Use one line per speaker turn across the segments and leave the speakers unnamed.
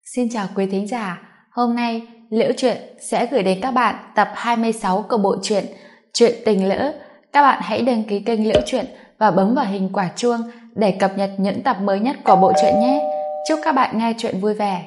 Xin chào quý thính giả, hôm nay Liễu Chuyện sẽ gửi đến các bạn tập 26 của bộ truyện Chuyện Tình Lữ. Các bạn hãy đăng ký kênh Liễu Chuyện và bấm vào hình quả chuông để cập nhật những tập mới nhất của bộ truyện nhé. Chúc các bạn nghe chuyện vui vẻ.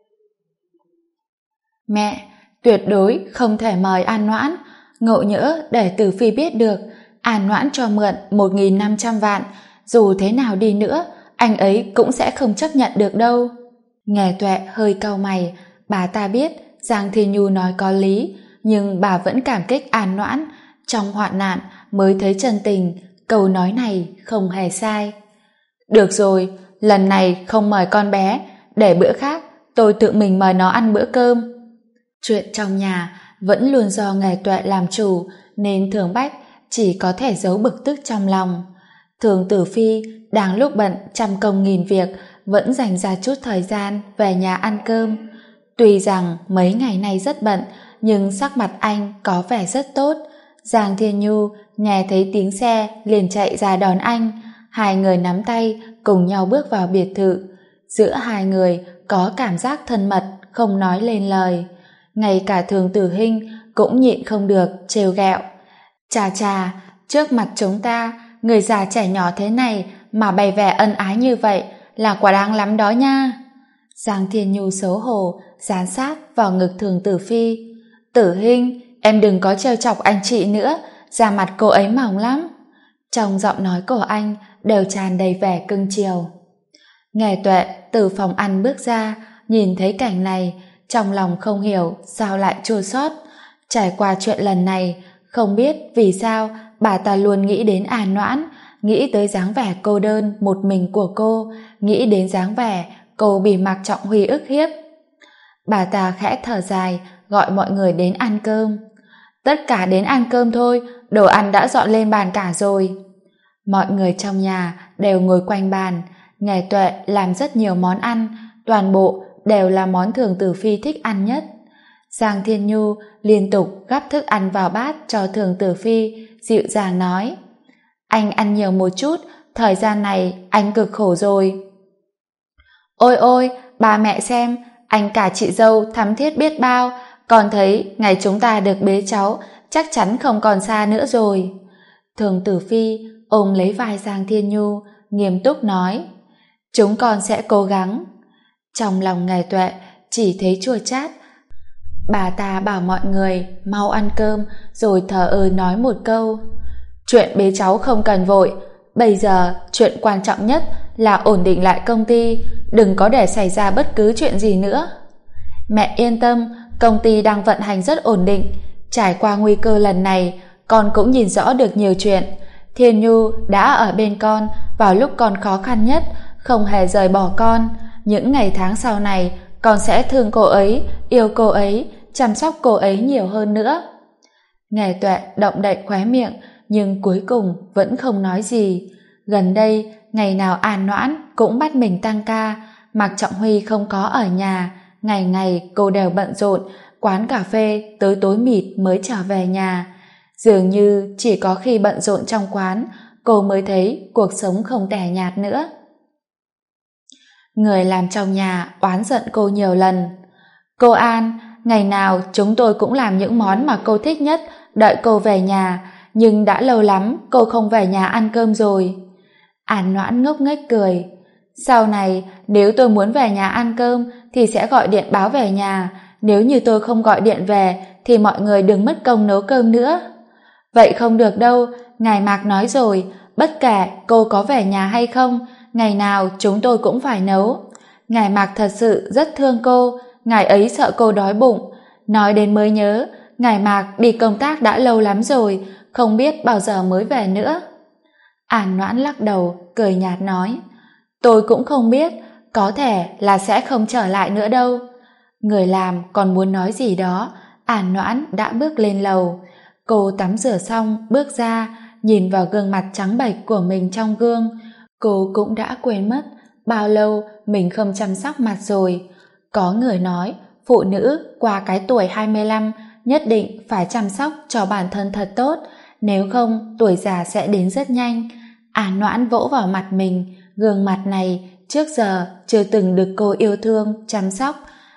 Mẹ, tuyệt đối không thể mời An Noãn. Ngộ nhỡ để Tử Phi biết được An Noãn cho mượn 1.500 vạn, dù thế nào đi nữa anh ấy cũng sẽ không chấp nhận được đâu. Nghe Tuệ hơi cau mày, bà ta biết Giang Thiên Nhu nói có lý, nhưng bà vẫn cảm kích An Noãn, trong hoạn nạn mới thấy chân tình, câu nói này không hề sai. Được rồi, lần này không mời con bé, để bữa khác tôi tự mình mời nó ăn bữa cơm. Chuyện trong nhà vẫn luôn do Nghe Tuệ làm chủ, nên Thường Bách chỉ có thể giấu bực tức trong lòng. Thường Tử Phi đang lúc bận trăm công nghìn việc vẫn dành ra chút thời gian về nhà ăn cơm. Tuy rằng mấy ngày nay rất bận, nhưng sắc mặt anh có vẻ rất tốt. Giang Thiên Nhu nghe thấy tiếng xe liền chạy ra đón anh. Hai người nắm tay cùng nhau bước vào biệt thự. Giữa hai người có cảm giác thân mật không nói lên lời. Ngay cả Thường Tử Hinh cũng nhịn không được trêu ghẹo. Chà chà, trước mặt chúng ta, người già trẻ nhỏ thế này mà bày vẻ ân ái như vậy là quả đáng lắm đó nha. Giang Thiên Nhu xấu hổ dán sát vào ngực Thường Tử Phi. Tử Hinh, em đừng có trêu chọc anh chị nữa, da mặt cô ấy mỏng lắm. Trong giọng nói của anh đều tràn đầy vẻ cưng chiều. Nghe Tuệ từ phòng ăn bước ra, nhìn thấy cảnh này, trong lòng không hiểu sao lại chua xót. Trải qua chuyện lần này, không biết vì sao bà ta luôn nghĩ đến An Noãn, nghĩ tới dáng vẻ cô đơn một mình của cô, nghĩ đến dáng vẻ cô bị Mạc Trọng Huy ức hiếp. Bà ta khẽ thở dài, gọi mọi người đến ăn cơm. Tất cả đến ăn cơm thôi, đồ ăn đã dọn lên bàn cả rồi. Mọi người trong nhà đều ngồi quanh bàn. Nghe Tuệ làm rất nhiều món ăn, toàn bộ đều là món Thường Tử Phi thích ăn nhất. Giang Thiên Nhu liên tục gắp thức ăn vào bát cho Thường Tử Phi, dịu dàng nói: anh ăn nhiều một chút, thời gian này anh cực khổ rồi. Ôi ôi, bà mẹ xem, anh cả chị dâu thắm thiết biết bao, còn thấy ngày chúng ta được bế cháu chắc chắn không còn xa nữa rồi. Thường Tử Phi ôm lấy vai Giang Thiên Nhu, nghiêm túc nói: chúng con sẽ cố gắng. Trong lòng Nghe Tuệ chỉ thấy chua chát. Bà ta bảo mọi người mau ăn cơm, rồi thờ ơ nói một câu: chuyện bế cháu không cần vội, bây giờ chuyện quan trọng nhất là ổn định lại công ty, đừng có để xảy ra bất cứ chuyện gì nữa. Mẹ yên tâm, công ty đang vận hành rất ổn định, trải qua nguy cơ lần này, con cũng nhìn rõ được nhiều chuyện. Thiên Nhu đã ở bên con vào lúc con khó khăn nhất, không hề rời bỏ con. Những ngày tháng sau này, con sẽ thương cô ấy, yêu cô ấy, chăm sóc cô ấy nhiều hơn nữa. Nghe Tuệ động đậy khóe miệng, nhưng cuối cùng vẫn không nói gì. Gần đây, ngày nào An Noãn cũng bắt mình tăng ca, Mạc Trọng Huy không có ở nhà, ngày ngày cô đều bận rộn, quán cà phê tới tối mịt mới trở về nhà. Dường như chỉ có khi bận rộn trong quán, cô mới thấy cuộc sống không tẻ nhạt nữa. Người làm trong nhà oán giận cô nhiều lần. Cô An, ngày nào chúng tôi cũng làm những món mà cô thích nhất, đợi cô về nhà, nhưng đã lâu lắm cô không về nhà ăn cơm rồi. An Noãn ngốc nghếch cười. Sau này nếu tôi muốn về nhà ăn cơm thì sẽ gọi điện báo về nhà, nếu như tôi không gọi điện về thì mọi người đừng mất công nấu cơm nữa. Vậy không được đâu, ngài Mạc nói rồi, bất kể cô có về nhà hay không, ngày nào chúng tôi cũng phải nấu. Ngài Mạc thật sự rất thương cô, ngài ấy sợ cô đói bụng. Nói đến mới nhớ, ngài Mạc đi công tác đã lâu lắm rồi, không biết bao giờ mới về nữa. An Noãn lắc đầu, cười nhạt nói: tôi cũng không biết, có thể là sẽ không trở lại nữa đâu. Người làm còn muốn nói gì đó, An Noãn đã bước lên lầu. Cô tắm rửa xong bước ra, nhìn vào gương mặt trắng bệch của mình trong gương. Cô cũng đã quên mất bao lâu mình không chăm sóc mặt rồi. Có người nói phụ nữ qua cái tuổi 25 nhất định phải chăm sóc cho bản thân thật tốt, nếu không tuổi già sẽ đến rất nhanh. An Noãn vỗ vào mặt mình, gương mặt này trước giờ chưa từng được cô yêu thương, chăm sóc,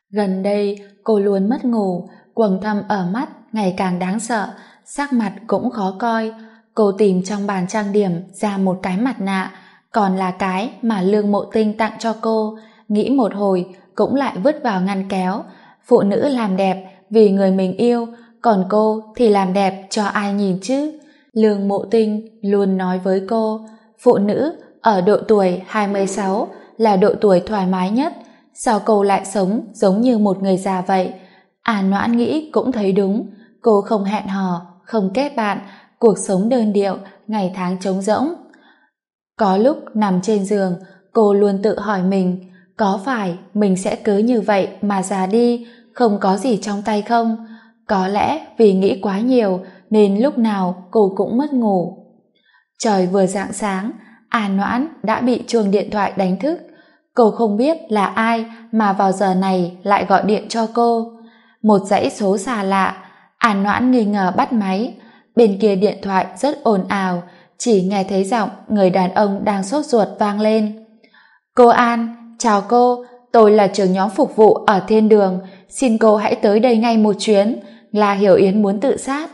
Gần đây cô luôn mất ngủ, quầng thâm ở mắt ngày càng đáng sợ, sắc mặt cũng khó coi. Cô tìm trong bàn trang điểm ra một cái mặt nạ, còn là cái mà Lương Mộ Tinh tặng cho cô, nghĩ một hồi cũng lại vứt vào ngăn kéo. Phụ nữ làm đẹp vì người mình yêu, còn cô thì làm đẹp cho ai nhìn chứ? Lương Mộ Tinh luôn nói với cô, phụ nữ ở độ tuổi 26 là độ tuổi thoải mái nhất, sao cô lại sống giống như một người già vậy? Noãn nghĩ cũng thấy đúng, cô không hẹn hò, không kết bạn, cuộc sống đơn điệu, ngày tháng trống rỗng. Có lúc nằm trên giường, cô luôn tự hỏi mình, có phải mình sẽ cứ như vậy mà già đi, không có gì trong tay không? Có lẽ vì nghĩ quá nhiều nên lúc nào cô cũng mất ngủ. Trời vừa rạng sáng, Noãn đã bị chuông điện thoại đánh thức. Cô không biết là ai mà vào giờ này lại gọi điện cho cô. Một dãy số xa lạ. Noãn nghi ngờ bắt máy. Bên kia điện thoại rất ồn ào, chỉ nghe thấy giọng người đàn ông đang sốt ruột vang lên. Cô An, chào cô, tôi là trưởng nhóm phục vụ ở Thiên Đường, xin cô hãy tới đây ngay một chuyến, là Hiểu Yến muốn tự sát.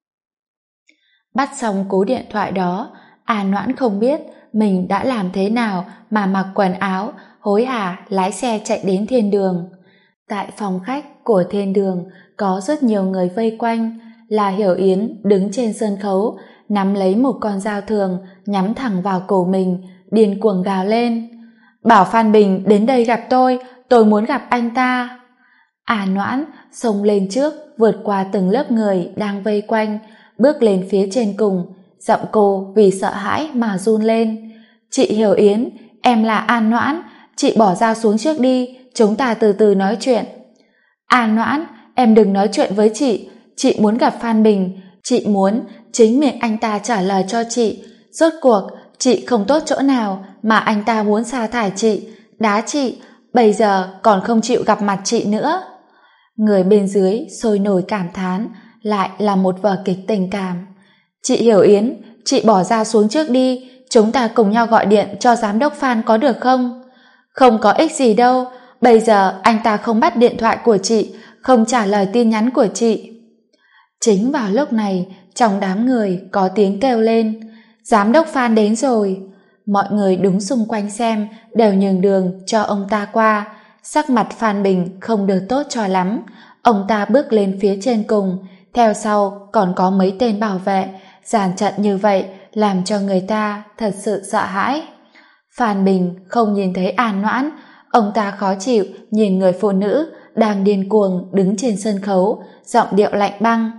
Bắt xong cú điện thoại đó, Noãn không biết mình đã làm thế nào mà mặc quần áo, hối hả lái xe chạy đến Thiên Đường. Tại phòng khách của Thiên Đường có rất nhiều người vây quanh, là Hiểu Yến đứng trên sân khấu, nắm lấy một con dao thường nhắm thẳng vào cổ mình, điên cuồng gào lên. Bảo Phan Bình đến đây gặp tôi muốn gặp anh ta. Noãn xông lên trước, vượt qua từng lớp người đang vây quanh, bước lên phía trên cùng, giọng cô vì sợ hãi mà run lên. Chị Hiểu Yến, em là An Noãn, chị bỏ dao xuống trước đi, chúng ta từ từ nói chuyện. An Noãn, em đừng nói chuyện với chị muốn gặp Phan Bình, chị muốn chính miệng anh ta trả lời cho chị, rốt cuộc chị không tốt chỗ nào mà anh ta muốn sa thải chị, đá chị, bây giờ còn không chịu gặp mặt chị nữa. Người bên dưới sôi nổi cảm thán, lại là một vở kịch tình cảm. Chị Hiểu Yến, chị bỏ dao xuống trước đi, chúng ta cùng nhau gọi điện cho giám đốc Phan có được không? Không có ích gì đâu, bây giờ anh ta không bắt điện thoại của chị, không trả lời tin nhắn của chị. Chính vào lúc này, trong đám người có tiếng kêu lên, giám đốc Phan đến rồi. Mọi người đứng xung quanh xem đều nhường đường cho ông ta qua. Sắc mặt Phan Bình không được tốt cho lắm. Ông ta bước lên phía trên cùng, theo sau còn có mấy tên bảo vệ. Dàn trận như vậy làm cho người ta thật sự sợ hãi. Phan Bình không nhìn thấy An Noãn, ông ta khó chịu nhìn người phụ nữ đang điên cuồng đứng trên sân khấu, giọng điệu lạnh băng.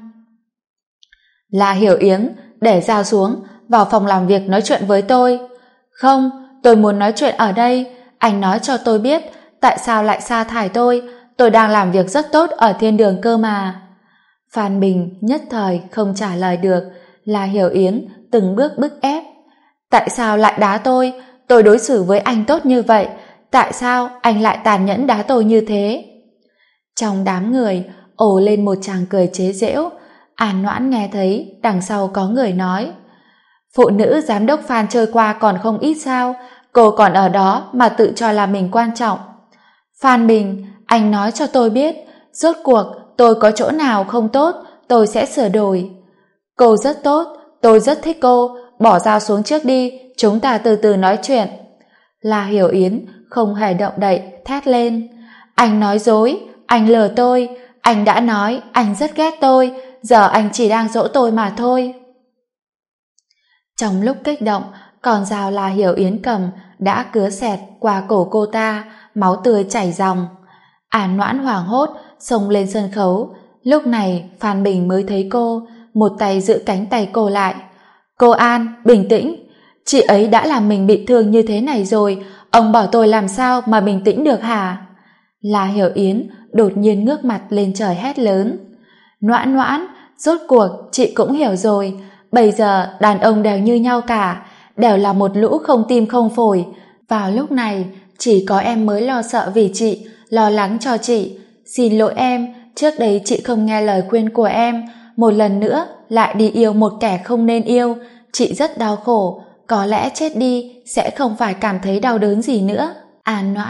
Là Hiểu Yến, để dao xuống, vào phòng làm việc nói chuyện với tôi. Không, tôi muốn nói chuyện ở đây, anh nói cho tôi biết tại sao lại sa thải tôi đang làm việc rất tốt ở Thiên Đường cơ mà. Phan Bình nhất thời không trả lời được, là Hiểu Yến từng bước bức ép. Tại sao lại đá tôi đối xử với anh tốt như vậy, tại sao anh lại tàn nhẫn đá tôi như thế? Trong đám người ồ lên một tràng cười chế giễu. An Noãn nghe thấy đằng sau có người nói, phụ nữ giám đốc Phan chơi qua còn không ít sao, cô còn ở đó mà tự cho là mình quan trọng. Phan Bình, anh nói cho tôi biết, rốt cuộc tôi có chỗ nào không tốt, tôi sẽ sửa đổi. Cô rất tốt, tôi rất thích cô, bỏ dao xuống trước đi, chúng ta từ từ nói chuyện. Là Hiểu Yến không hề động đậy, thét lên. Anh nói dối, anh lừa tôi, anh đã nói anh rất ghét tôi, giờ anh chỉ đang dỗ tôi mà thôi. Trong lúc kích động, con dao là Hiểu Yến cầm đã cứa xẹt qua cổ cô ta, máu tươi chảy ròng. An Noãn hoảng hốt xông lên sân khấu. Lúc này Phan Bình mới thấy cô, một tay giữ cánh tay cô lại. Cô An, bình tĩnh, chị ấy đã làm mình bị thương như thế này rồi, ông bảo tôi làm sao mà bình tĩnh được hả? Là Hiểu Yến đột nhiên ngước mặt lên trời hét lớn. Noãn Noãn, rốt cuộc chị cũng hiểu rồi, bây giờ đàn ông đều như nhau cả, đều là một lũ không tim không phổi. Vào lúc này chỉ có em mới lo sợ vì chị, lo lắng cho chị. Xin lỗi em, trước đây chị không nghe lời khuyên của em, một lần nữa lại đi yêu một kẻ không nên yêu, chị rất đau khổ, có lẽ chết đi sẽ không phải cảm thấy đau đớn gì nữa. An Noãn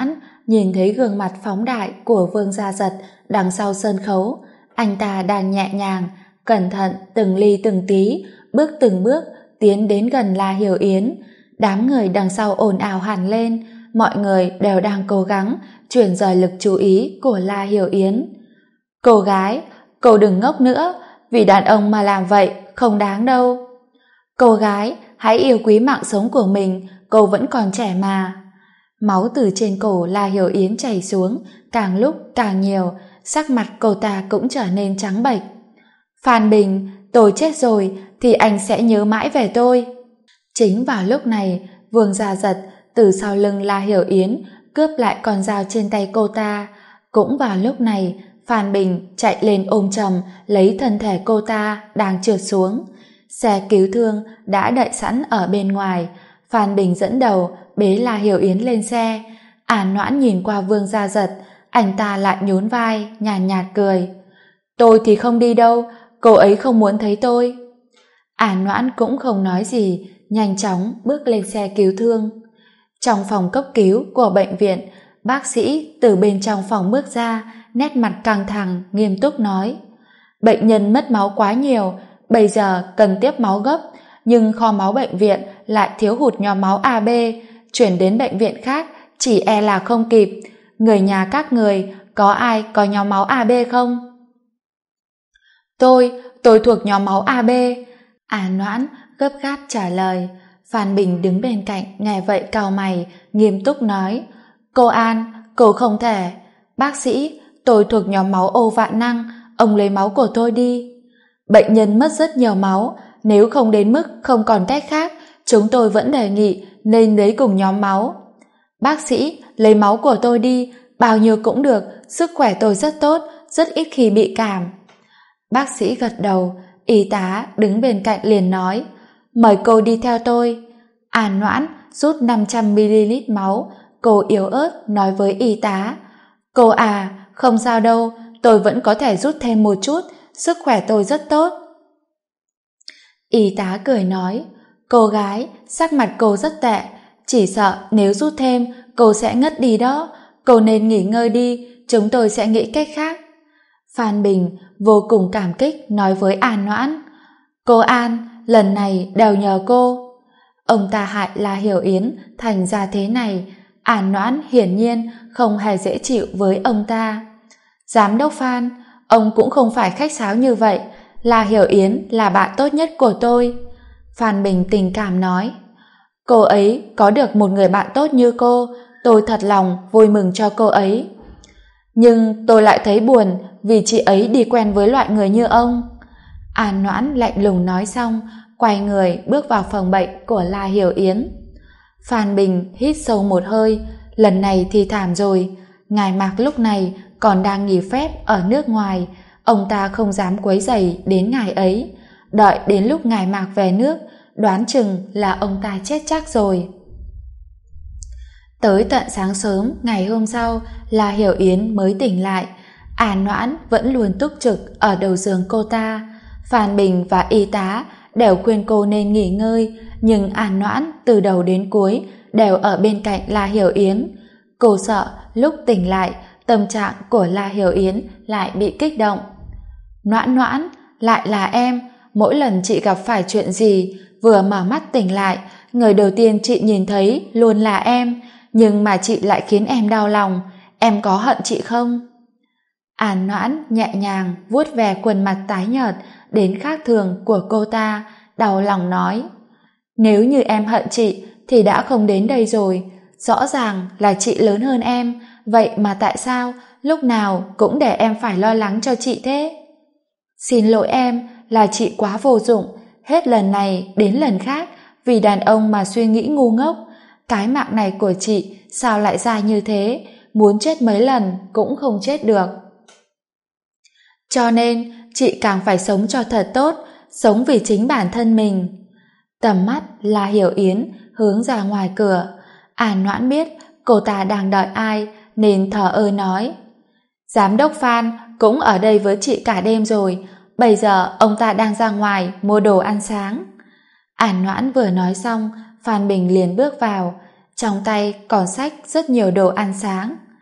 nhìn thấy gương mặt phóng đại của Vương Gia Giật đằng sau sân khấu. Anh ta đang nhẹ nhàng, cẩn thận từng ly từng tí, bước từng bước tiến đến gần La Hiểu Yến. Đám người đằng sau ồn ào hẳn lên, mọi người đều đang cố gắng chuyển rời lực chú ý của La Hiểu Yến. Cô gái, cô đừng ngốc nữa, vì đàn ông mà làm vậy không đáng đâu. Cô gái, hãy yêu quý mạng sống của mình, cô vẫn còn trẻ mà. Máu từ trên cổ La Hiểu Yến chảy xuống, càng lúc càng nhiều, sắc mặt cô ta cũng trở nên trắng bệch. Phan Bình, tôi chết rồi thì anh sẽ nhớ mãi về tôi. Chính vào lúc này, Vương Gia Giật từ sau lưng La Hiểu Yến cướp lại con dao trên tay cô ta. Cũng vào lúc này, Phan Bình chạy lên ôm chầm lấy thân thể cô ta đang trượt xuống. Xe cứu thương đã đợi sẵn ở bên ngoài. Phan Bình dẫn đầu bế La Hiểu Yến lên xe. An Noãn nhìn qua Vương Gia Giật, anh ta lại nhún vai, nhàn nhạt cười. Tôi thì không đi đâu, cô ấy không muốn thấy tôi. An Noãn cũng không nói gì, nhanh chóng bước lên xe cứu thương. Trong phòng cấp cứu của bệnh viện, bác sĩ từ bên trong phòng bước ra, nét mặt căng thẳng, nghiêm túc nói. Bệnh nhân mất máu quá nhiều, bây giờ cần tiếp máu gấp, nhưng kho máu bệnh viện lại thiếu hụt nhóm máu AB, chuyển đến bệnh viện khác chỉ e là không kịp. Người nhà các người có ai có nhóm máu AB không? Tôi thuộc nhóm máu AB. An Noãn gấp gáp trả lời. Phan Bình đứng bên cạnh nghe vậy cau mày, nghiêm túc nói. Cô An, cô không thể. Bác sĩ, tôi thuộc nhóm máu O vạn năng, ông lấy máu của tôi đi. Bệnh nhân mất rất nhiều máu, nếu không đến mức không còn cách khác, chúng tôi vẫn đề nghị nên lấy cùng nhóm máu. Bác sĩ, lấy máu của tôi đi, bao nhiêu cũng được, sức khỏe tôi rất tốt, rất ít khi bị cảm. Bác sĩ gật đầu, y tá đứng bên cạnh liền nói, mời cô đi theo tôi. An Noãn rút 500ml máu, cô yếu ớt nói với y tá, cô à, không sao đâu, tôi vẫn có thể rút thêm một chút, sức khỏe tôi rất tốt. Y tá cười nói, cô gái, sắc mặt cô rất tệ, chỉ sợ nếu rút thêm cô sẽ ngất đi đó, cô nên nghỉ ngơi đi, chúng tôi sẽ nghĩ cách khác. Phan Bình vô cùng cảm kích nói với An Noãn, cô An, lần này đều nhờ cô. Ông ta hại La Hiểu Yến thành ra thế này, An Noãn hiển nhiên không hề dễ chịu với ông ta. Giám đốc Phan, ông cũng không phải khách sáo như vậy, La Hiểu Yến là bạn tốt nhất của tôi. Phan Bình tình cảm nói, cô ấy có được một người bạn tốt như cô, tôi thật lòng vui mừng cho cô ấy. Nhưng tôi lại thấy buồn vì chị ấy đi quen với loại người như ông. An Noãn lạnh lùng nói xong, quay người bước vào phòng bệnh của La Hiểu Yến. Phan Bình hít sâu một hơi, lần này thì thảm rồi. Ngài Mạc lúc này còn đang nghỉ phép ở nước ngoài, ông ta không dám quấy rầy đến ngài ấy. Đợi đến lúc ngài Mạc về nước, đoán chừng là ông ta chết chắc rồi. Tới tận sáng sớm ngày hôm sau, La Hiểu Yến mới tỉnh lại. An Noãn vẫn luôn túc trực ở đầu giường cô ta. Phan Bình và y tá đều khuyên cô nên nghỉ ngơi, nhưng An Noãn từ đầu đến cuối đều ở bên cạnh La Hiểu Yến. Cô sợ lúc tỉnh lại, tâm trạng của La Hiểu Yến lại bị kích động. Noãn Noãn, lại là em, mỗi lần chị gặp phải chuyện gì, vừa mở mắt tỉnh lại, người đầu tiên chị nhìn thấy luôn là em, nhưng mà chị lại khiến em đau lòng, em có hận chị không? An Noãn nhẹ nhàng vuốt ve khuôn mặt tái nhợt đến khác thường của cô ta, đau lòng nói, nếu như em hận chị thì đã không đến đây rồi, rõ ràng là chị lớn hơn em, vậy mà tại sao lúc nào cũng để em phải lo lắng cho chị thế? Xin lỗi em, là chị quá vô dụng, hết lần này đến lần khác vì đàn ông mà suy nghĩ ngu ngốc. Cái mạng này của chị sao lại dài như thế, muốn chết mấy lần cũng không chết được. Cho nên chị càng phải sống cho thật tốt, sống vì chính bản thân mình. Tầm mắt La Hiểu Yến hướng ra ngoài cửa. An Noãn biết cô ta đang đợi ai nên thờ ơ nói, giám đốc Phan cũng ở đây với chị cả đêm rồi, bây giờ ông ta đang ra ngoài mua đồ ăn sáng. An Noãn vừa nói xong, Phan Bình liền bước vào, trong tay còn xách rất nhiều đồ ăn sáng.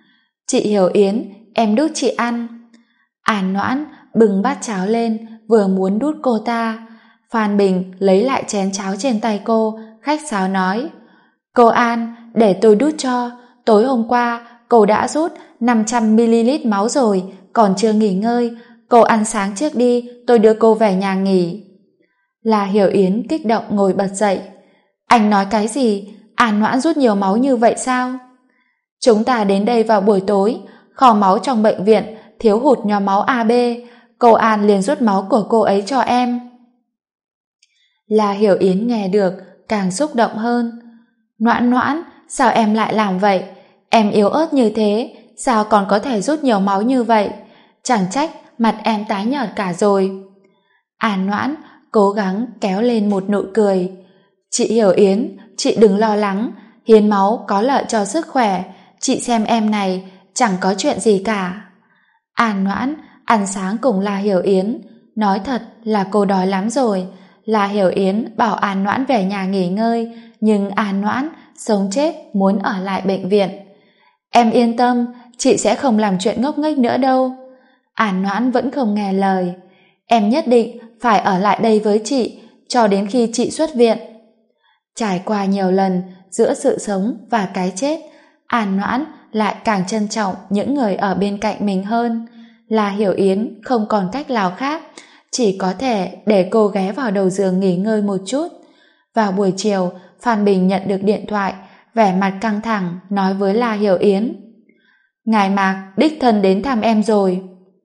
Chị Hiểu Yến, em đút chị ăn. An Noãn bưng bát cháo lên, vừa muốn đút cô ta. Phan Bình lấy lại chén cháo trên tay cô, khách sáo nói: Cô An, để tôi đút cho. Tối hôm qua, cô đã rút 500ml máu rồi, còn chưa nghỉ ngơi. Cô ăn sáng trước đi, tôi đưa cô về nhà nghỉ. La Hiểu Yến kích động ngồi bật dậy. Anh nói cái gì? An Noãn rút nhiều máu như vậy sao? Chúng ta đến đây vào buổi tối, kho máu trong bệnh viện thiếu hụt nhóm máu AB. Cô An liền rút máu của cô ấy cho em. La Hiểu Yến nghe được, càng xúc động hơn. Noãn Noãn, sao em lại làm vậy? Em yếu ớt như thế, sao còn có thể rút nhiều máu như vậy? Chẳng trách mặt em tái nhợt cả rồi. An Noãn cố gắng kéo lên một nụ cười. Chị Hiểu Yến, chị đừng lo lắng, hiến máu có lợi cho sức khỏe. Chị xem em này, chẳng có chuyện gì cả. An Noãn ăn sáng cùng La Hiểu Yến. Nói thật là cô đói lắm rồi. La Hiểu Yến bảo An Noãn về nhà nghỉ ngơi, nhưng An Noãn sống chết muốn ở lại bệnh viện. Em yên tâm, chị sẽ không làm chuyện ngốc nghếch nữa đâu. An Noãn vẫn không nghe lời. Em nhất định phải ở lại đây với chị cho đến khi chị xuất viện. Trải qua nhiều lần giữa sự sống và cái chết, An Noãn lại càng trân trọng những người ở bên cạnh mình hơn. La Hiểu Yến không còn cách nào khác, chỉ có thể để cô ghé vào đầu giường nghỉ ngơi một chút. Vào buổi chiều, Phan Bình nhận được điện thoại, vẻ mặt căng thẳng nói với La Hiểu Yến: Ngài Mạc đích thân đến thăm em rồi.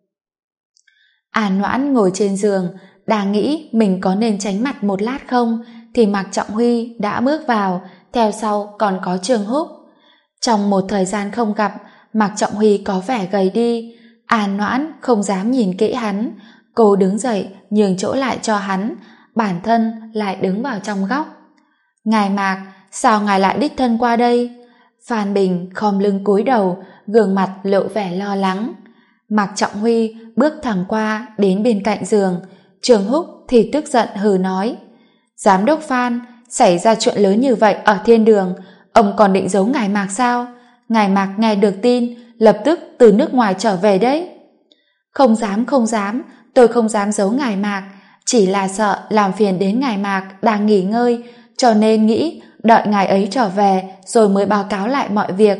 An Noãn ngồi trên giường, đang nghĩ mình có nên tránh mặt một lát không, thì Mạc Trọng Huy đã bước vào, theo sau còn có Trương Húc. Trong một thời gian không gặp, Mạc Trọng Huy có vẻ gầy đi. An Noãn không dám nhìn kỹ hắn. Cô đứng dậy nhường chỗ lại cho hắn, bản thân lại đứng vào trong góc. Ngài Mạc, sao ngài lại đích thân qua đây? Phan Bình khom lưng cúi đầu, gương mặt lộ vẻ lo lắng. Mạc Trọng Huy bước thẳng qua đến bên cạnh giường. Trương Húc thì tức giận hừ nói: Giám đốc Phan, xảy ra chuyện lớn như vậy ở thiên đường, ông còn định giấu ngài Mạc sao? Ngài Mạc nghe được tin lập tức từ nước ngoài trở về đấy. Không dám, tôi không dám giấu ngài Mạc, chỉ là sợ làm phiền đến ngài Mạc đang nghỉ ngơi, cho nên nghĩ đợi ngài ấy trở về rồi mới báo cáo lại mọi việc.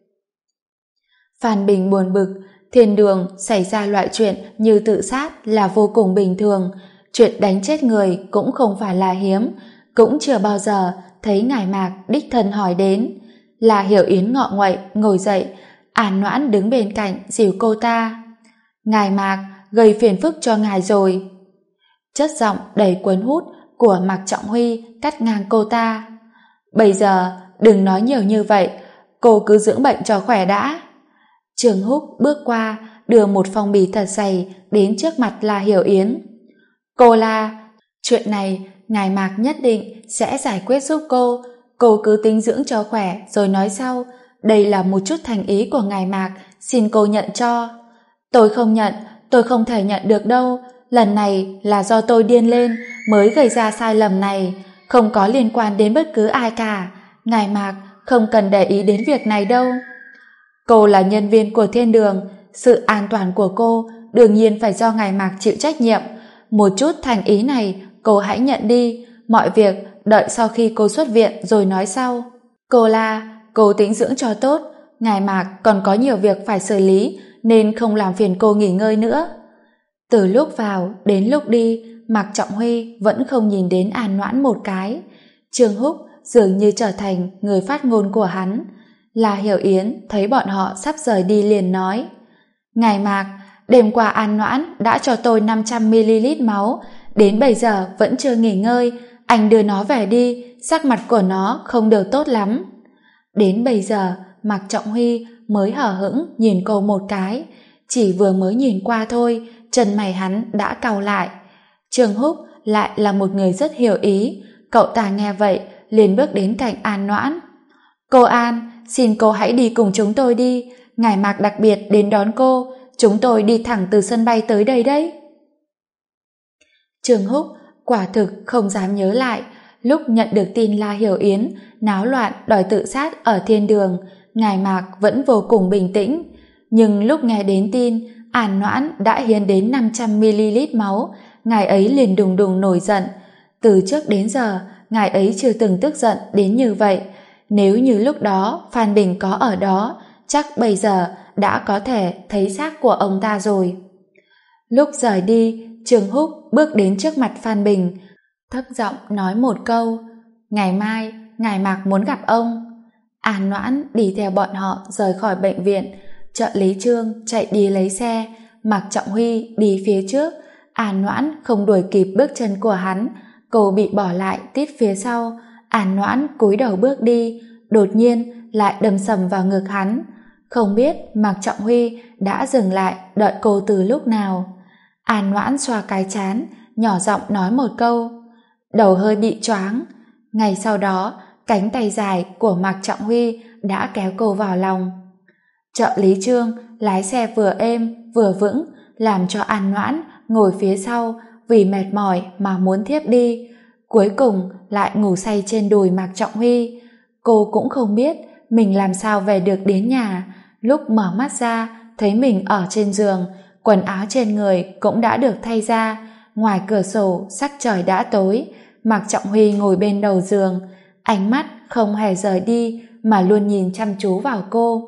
Phan Bình buồn bực. Thiên đường xảy ra loại chuyện như tự sát là vô cùng bình thường, chuyện đánh chết người cũng không phải là hiếm, cũng chưa bao giờ thấy ngài Mạc đích thân hỏi đến. La Hiểu Yến ngọ nguậy ngồi dậy, An Noãn đứng bên cạnh dìu cô ta. Ngài Mạc gây phiền phức cho ngài rồi. Chất giọng đầy cuốn hút của Mạc Trọng Huy cắt ngang cô ta. Bây giờ đừng nói nhiều như vậy, cô cứ dưỡng bệnh cho khỏe đã. Trương Húc bước qua, đưa một phong bì thật dày đến trước mặt La Hiểu Yến. Cô La, chuyện này ngài Mạc nhất định sẽ giải quyết giúp cô cứ tính dưỡng cho khỏe rồi nói sau. Đây là một chút thành ý của ngài Mạc, xin cô nhận cho. Tôi không nhận, tôi không thể nhận được đâu. Lần này là do tôi điên lên mới gây ra sai lầm này, không có liên quan đến bất cứ ai cả. Ngài Mạc không cần để ý đến việc này đâu. Cô là nhân viên của thiên đường, sự an toàn của cô đương nhiên phải do ngài Mạc chịu trách nhiệm. Một chút thành ý này cô hãy nhận đi, mọi việc đợi sau khi cô xuất viện rồi nói sau. Cô La, cô tĩnh dưỡng cho tốt, ngài Mạc còn có nhiều việc phải xử lý nên không làm phiền cô nghỉ ngơi nữa. Từ lúc vào đến lúc đi, Mạc Trọng Huy vẫn không nhìn đến An Noãn một cái. Trương Húc dường như trở thành người phát ngôn của hắn. La Hiểu Yến thấy bọn họ sắp rời đi liền nói: Ngài Mạc, đêm qua An Noãn đã cho tôi 500ml máu, đến bây giờ vẫn chưa nghỉ ngơi, anh đưa nó về đi, sắc mặt của nó không được tốt lắm. Đến bây giờ Mạc Trọng Huy mới hờ hững nhìn cô một cái, chỉ vừa mới nhìn qua thôi chân mày hắn đã cau lại. Trương Húc lại là một người rất hiểu ý, cậu ta nghe vậy liền bước đến cạnh An Noãn. Cô An, xin cô hãy đi cùng chúng tôi đi, ngài Mạc đặc biệt đến đón cô, chúng tôi đi thẳng từ sân bay tới đây đấy. Trương Húc quả thực không dám nhớ lại lúc nhận được tin La Hiểu Yến náo loạn đòi tự sát ở thiên đường, ngài Mạc vẫn vô cùng bình tĩnh. Nhưng lúc nghe đến tin An Noãn đã hiến đến 500ml máu, ngài ấy liền đùng đùng nổi giận. Từ trước đến giờ ngài ấy chưa từng tức giận đến như vậy. Nếu như lúc đó Phan Bình có ở đó, chắc bây giờ đã có thể thấy xác của ông ta rồi. Lúc rời đi, Trương Húc bước đến trước mặt Phan Bình, thấp giọng nói một câu: ngày mai ngài Mạc muốn gặp ông. An Noãn đi theo bọn họ rời khỏi bệnh viện. Trợ lý Trương chạy đi lấy xe, Mạc Trọng Huy đi phía trước. An Noãn không đuổi kịp bước chân của hắn, cô bị bỏ lại tít phía sau. An Noãn cúi đầu bước đi, đột nhiên lại đâm sầm vào ngực hắn. Không biết Mạc Trọng Huy đã dừng lại đợi cô từ lúc nào. An Noãn xoa cái trán, nhỏ giọng nói một câu: đầu hơi bị choáng. Ngay sau đó, cánh tay dài của Mạc Trọng Huy đã kéo cô vào lòng. Trợ lý Trương lái xe vừa êm vừa vững, làm cho An Noãn ngồi phía sau vì mệt mỏi mà muốn thiếp đi. Cuối cùng lại ngủ say trên đùi Mạc Trọng Huy. Cô cũng không biết mình làm sao về được đến nhà. Lúc mở mắt ra thấy mình ở trên giường, quần áo trên người cũng đã được thay ra. Ngoài cửa sổ sắc trời đã tối. Mạc Trọng Huy ngồi bên đầu giường, ánh mắt không hề rời đi mà luôn nhìn chăm chú vào cô.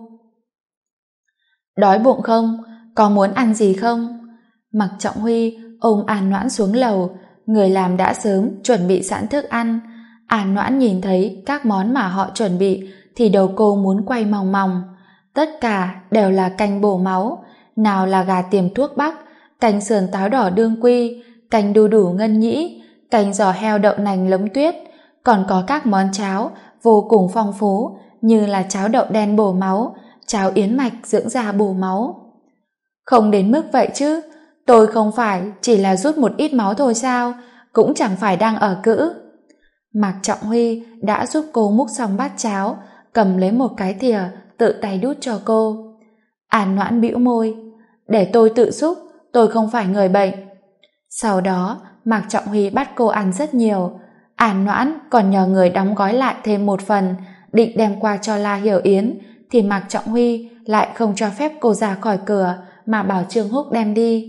Đói bụng không? Có muốn ăn gì không? Mạc Trọng Huy ôm An Noãn xuống lầu, người làm đã sớm chuẩn bị sẵn thức ăn. An Noãn nhìn thấy các món mà họ chuẩn bị thì đầu cô muốn quay mòng mòng. Tất cả đều là canh bổ máu, nào là gà tiềm thuốc bắc, canh sườn táo đỏ đương quy, canh đu đủ ngân nhĩ, canh giò heo đậu nành lấm tuyết, còn có các món cháo vô cùng phong phú như là cháo đậu đen bổ máu, cháo yến mạch dưỡng da bổ máu. Không đến mức vậy chứ, tôi không phải chỉ là rút một ít máu thôi sao, cũng chẳng phải đang ở cữ. Mạc Trọng Huy đã giúp cô múc xong bát cháo, cầm lấy một cái thìa tự tay đút cho cô. An Noãn bĩu môi: để tôi tự xúc, tôi không phải người bệnh. Sau đó Mạc Trọng Huy bắt cô ăn rất nhiều. An Noãn còn nhờ người đóng gói lại thêm một phần, định đem qua cho La Hiểu Yến, thì Mạc Trọng Huy lại không cho phép cô ra khỏi cửa mà bảo Trương Húc đem đi.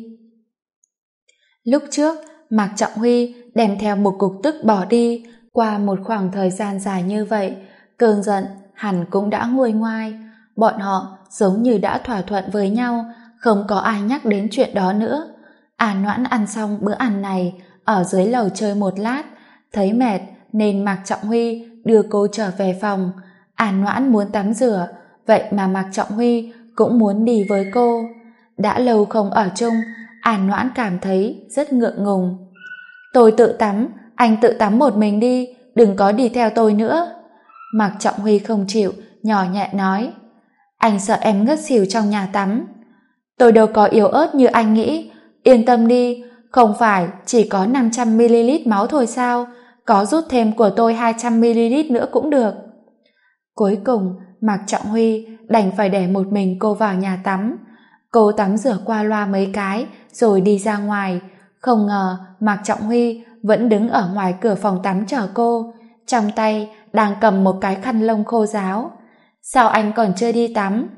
Lúc trước Mạc Trọng Huy đem theo một cục tức bỏ đi. Qua một khoảng thời gian dài như vậy, cơn giận hẳn cũng đã nguôi ngoai. Bọn họ giống như đã thỏa thuận với nhau, không có ai nhắc đến chuyện đó nữa. An Noãn ăn xong bữa ăn này, ở dưới lầu chơi một lát, thấy mệt nên Mạc Trọng Huy đưa cô trở về phòng. An Noãn muốn tắm rửa, vậy mà Mạc Trọng Huy cũng muốn đi với cô. Đã lâu không ở chung, An Noãn cảm thấy rất ngượng ngùng. Tôi tự tắm, anh tự tắm một mình đi, đừng có đi theo tôi nữa. Mạc Trọng Huy không chịu, nhỏ nhẹ nói: anh sợ em ngất xỉu trong nhà tắm. Tôi đâu có yếu ớt như anh nghĩ, yên tâm đi, không phải chỉ có 500ml máu thôi sao, có rút thêm của tôi 200ml nữa cũng được. Cuối cùng Mạc Trọng Huy đành phải để một mình cô vào nhà tắm. Cô tắm rửa qua loa mấy cái rồi đi ra ngoài. Không ngờ Mạc Trọng Huy vẫn đứng ở ngoài cửa phòng tắm chờ cô, trong tay đang cầm một cái khăn lông khô ráo. Sao anh còn chưa đi tắm?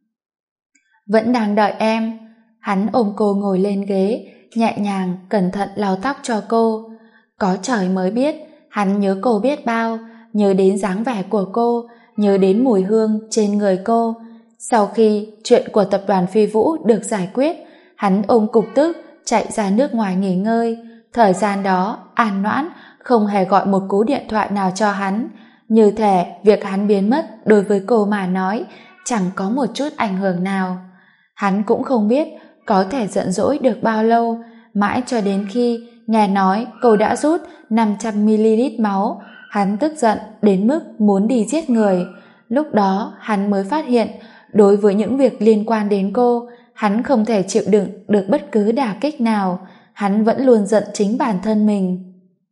Vẫn đang đợi em. Hắn ôm cô ngồi lên ghế, nhẹ nhàng cẩn thận lau tóc cho cô. Có trời mới biết hắn nhớ cô biết bao, nhớ đến dáng vẻ của cô, nhớ đến mùi hương trên người cô. Sau khi chuyện của tập đoàn Phi Vũ được giải quyết, hắn ôm cục tức chạy ra nước ngoài nghỉ ngơi. Thời gian đó An Noãn không hề gọi một cú điện thoại nào cho hắn, như thể việc hắn biến mất đối với cô mà nói chẳng có một chút ảnh hưởng nào. Hắn cũng không biết có thể giận dỗi được bao lâu, mãi cho đến khi nghe nói cô đã rút 500ml máu, hắn tức giận đến mức muốn đi giết người. Lúc đó hắn mới phát hiện đối với những việc liên quan đến cô, hắn không thể chịu đựng được bất cứ đả kích nào. Hắn vẫn luôn giận chính bản thân mình.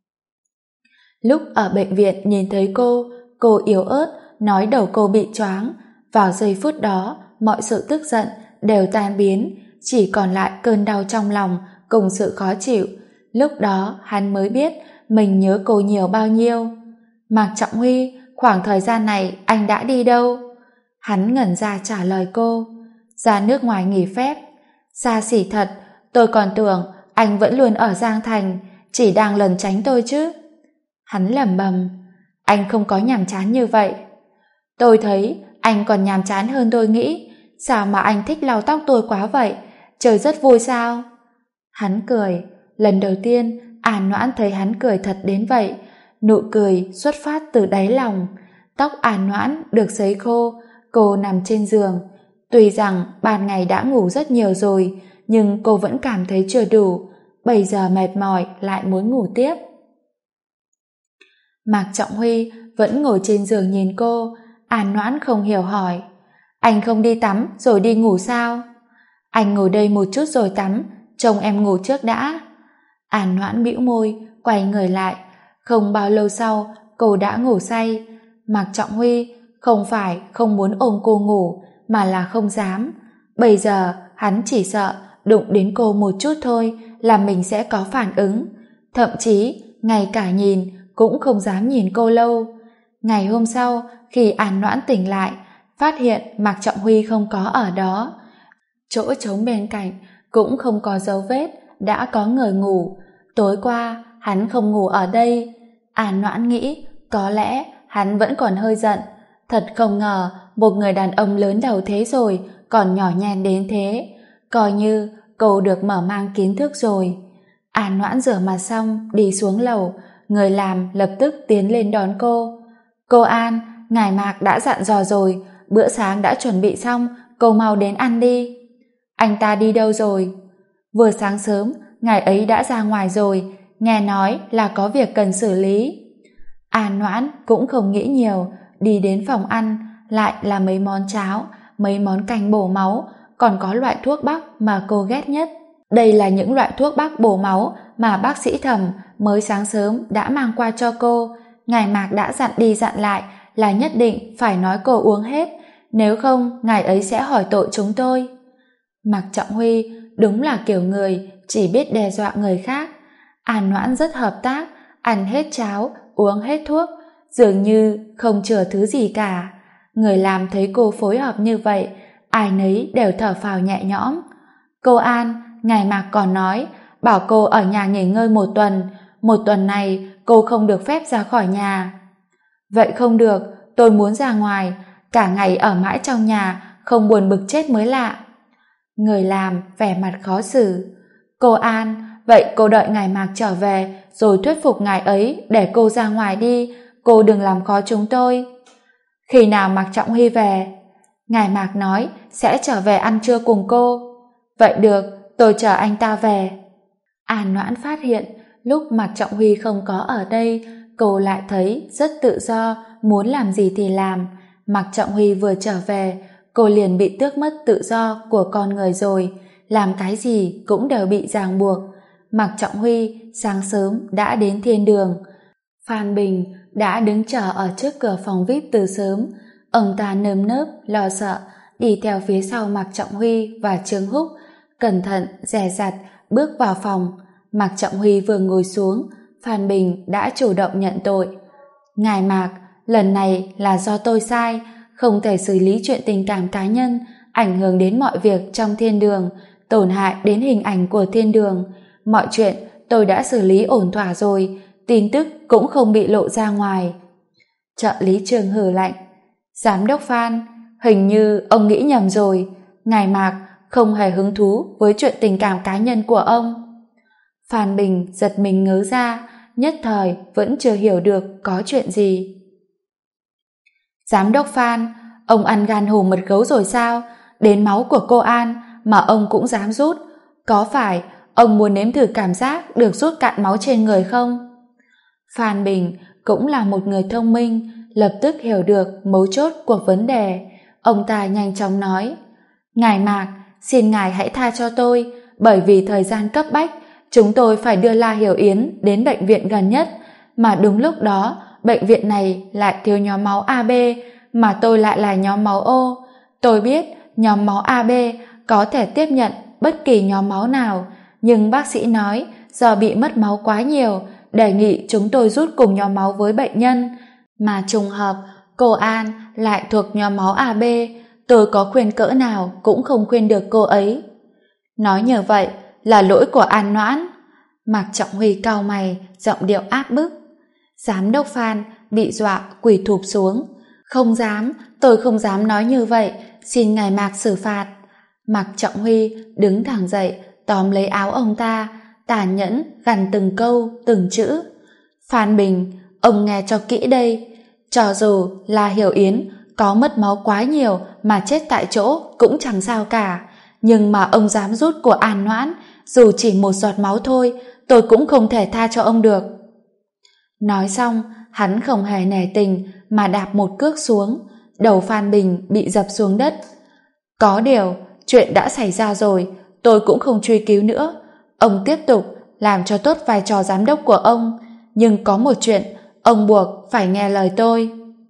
Lúc ở bệnh viện nhìn thấy cô yếu ớt nói đầu cô bị choáng. Vào giây phút đó mọi sự tức giận đều tan biến, chỉ còn lại cơn đau trong lòng cùng sự khó chịu. Lúc đó hắn mới biết mình nhớ cô nhiều bao nhiêu. Mạc Trọng Huy, khoảng thời gian này anh đã đi đâu? Hắn ngẩn ra trả lời cô: Ra nước ngoài nghỉ phép. Xa xỉ thật, tôi còn tưởng anh vẫn luôn ở Giang Thành, chỉ đang lẩn tránh tôi chứ. Hắn lẩm bẩm, anh không có nhàm chán như vậy. Tôi thấy anh còn nhàm chán hơn tôi nghĩ, sao mà anh thích lau tóc tôi quá vậy, trời rất vui sao? Hắn cười, lần đầu tiên An Noãn thấy hắn cười thật đến vậy, nụ cười xuất phát từ đáy lòng. Tóc An Noãn được sấy khô, cô nằm trên giường. Tuy rằng ban ngày đã ngủ rất nhiều rồi, nhưng cô vẫn cảm thấy chưa đủ, bây giờ mệt mỏi lại muốn ngủ tiếp. Mạc Trọng Huy vẫn ngồi trên giường nhìn cô. An Noãn không hiểu hỏi, anh không đi tắm rồi đi ngủ sao? Anh ngồi đây một chút rồi tắm, trông em ngủ trước đã. An Noãn bĩu môi, quay người lại. Không bao lâu sau, cô đã ngủ say. Mạc Trọng Huy không phải không muốn ôm cô ngủ, mà là không dám. Bây giờ hắn chỉ sợ đụng đến cô một chút thôi là mình sẽ có phản ứng. Thậm chí ngay cả nhìn cũng không dám nhìn cô lâu. Ngày hôm sau, khi An Noãn tỉnh lại, phát hiện Mạc Trọng Huy không có ở đó. Chỗ trống bên cạnh cũng không có dấu vết đã có người ngủ. Tối qua hắn không ngủ ở đây. An Noãn nghĩ có lẽ hắn vẫn còn hơi giận. Thật không ngờ một người đàn ông lớn đầu thế rồi còn nhỏ nhen đến thế. Coi như cô được mở mang kiến thức rồi. An Noãn rửa mặt xong đi xuống lầu, người làm lập tức tiến lên đón cô. Cô An, ngài Mạc đã dặn dò rồi, bữa sáng đã chuẩn bị xong, cô mau đến ăn đi. Anh ta đi đâu rồi? Vừa sáng sớm, ngài ấy đã ra ngoài rồi, nghe nói là có việc cần xử lý. An Noãn cũng không nghĩ nhiều, đi đến phòng ăn, lại là mấy món cháo, mấy món canh bổ máu, còn có loại thuốc bắc mà cô ghét nhất. Đây là những loại thuốc bắc bổ máu mà bác sĩ Thẩm mới sáng sớm đã mang qua cho cô. Ngài Mạc đã dặn đi dặn lại là nhất định phải nói cô uống hết, nếu không ngài ấy sẽ hỏi tội chúng tôi. Mạc Trọng Huy đúng là kiểu người chỉ biết đe dọa người khác. An Noãn rất hợp tác, ăn hết cháo, uống hết thuốc, dường như không chừa thứ gì cả. Người làm thấy cô phối hợp như vậy, ai nấy đều thở phào nhẹ nhõm. Cô An, ngài Mạc còn nói bảo cô ở nhà nghỉ ngơi một tuần này cô không được phép ra khỏi nhà. Vậy không được, tôi muốn ra ngoài, cả ngày ở mãi trong nhà không buồn bực chết mới lạ. Người làm vẻ mặt khó xử. Cô An, vậy cô đợi ngài Mạc trở về rồi thuyết phục ngài ấy để cô ra ngoài đi, cô đừng làm khó chúng tôi. Khi nào Mạc Trọng Huy về? Ngài Mạc nói sẽ trở về ăn trưa cùng cô. Vậy được, tôi chờ anh ta về. An Noãn phát hiện lúc Mạc Trọng Huy không có ở đây, cô lại thấy rất tự do, muốn làm gì thì làm. Mạc Trọng Huy vừa trở về, cô liền bị tước mất tự do của con người rồi, làm cái gì cũng đều bị ràng buộc. Mạc Trọng Huy sáng sớm đã đến thiên đường. Phan Bình đã đứng chờ ở trước cửa phòng VIP từ sớm. Ông ta nơm nớp lo sợ đi theo phía sau Mạc Trọng Huy và Trương Húc, cẩn thận dè dặt bước vào phòng. Mạc Trọng Huy vừa ngồi xuống, Phan Bình đã chủ động nhận tội. Ngài Mạc, lần này là do tôi sai, không thể xử lý chuyện tình cảm cá nhân, ảnh hưởng đến mọi việc trong thiên đường, tổn hại đến hình ảnh của thiên đường. Mọi chuyện tôi đã xử lý ổn thỏa rồi, tin tức cũng không bị lộ ra ngoài. Trợ lý Trường hừ lạnh. Giám đốc Phan, hình như ông nghĩ nhầm rồi. Ngài Mạc không hề hứng thú với chuyện tình cảm cá nhân của ông. Phan Bình giật mình ngớ ra, nhất thời vẫn chưa hiểu được có chuyện gì. Giám đốc Phan, ông ăn gan hùm mật gấu rồi sao? Đến máu của cô An mà ông cũng dám rút. Có phải ông muốn nếm thử cảm giác được rút cạn máu trên người không? Phan Bình cũng là một người thông minh, lập tức hiểu được mấu chốt của vấn đề. Ông ta nhanh chóng nói, Ngài Mạc, xin ngài hãy tha cho tôi, bởi vì thời gian cấp bách, chúng tôi phải đưa La Hiểu Yến đến bệnh viện gần nhất, mà đúng lúc đó bệnh viện này lại thiếu nhóm máu AB, mà tôi lại là nhóm máu O. Tôi biết nhóm máu AB có thể tiếp nhận bất kỳ nhóm máu nào, nhưng bác sĩ nói do bị mất máu quá nhiều, đề nghị chúng tôi rút cùng nhóm máu với bệnh nhân, mà trùng hợp cô An lại thuộc nhóm máu AB. tôi có khuyên cỡ nào cũng không khuyên được cô ấy. Nói như vậy là lỗi của An Noãn. Mạc Trọng Huy cau mày, giọng điệu áp bức. Giám đốc Phan bị dọa quỳ thụp xuống. Không dám, tôi không dám nói như vậy, xin ngài Mạc xử phạt. Mạc Trọng Huy đứng thẳng dậy, tóm lấy áo ông ta, tàn nhẫn gằn từng câu, từng chữ. Phan Bình, ông nghe cho kỹ đây. Cho dù là Hiểu Yến có mất máu quá nhiều mà chết tại chỗ cũng chẳng sao cả, nhưng mà ông dám rút của An Noãn, dù chỉ một giọt máu thôi, tôi cũng không thể tha cho ông được. Nói xong, hắn không hề nể tình mà đạp một cước xuống, đầu Phan Bình bị dập xuống đất. Có điều, chuyện đã xảy ra rồi, tôi cũng không truy cứu nữa. Ông tiếp tục làm cho tốt vai trò giám đốc của ông, nhưng có một chuyện ông buộc phải nghe lời tôi.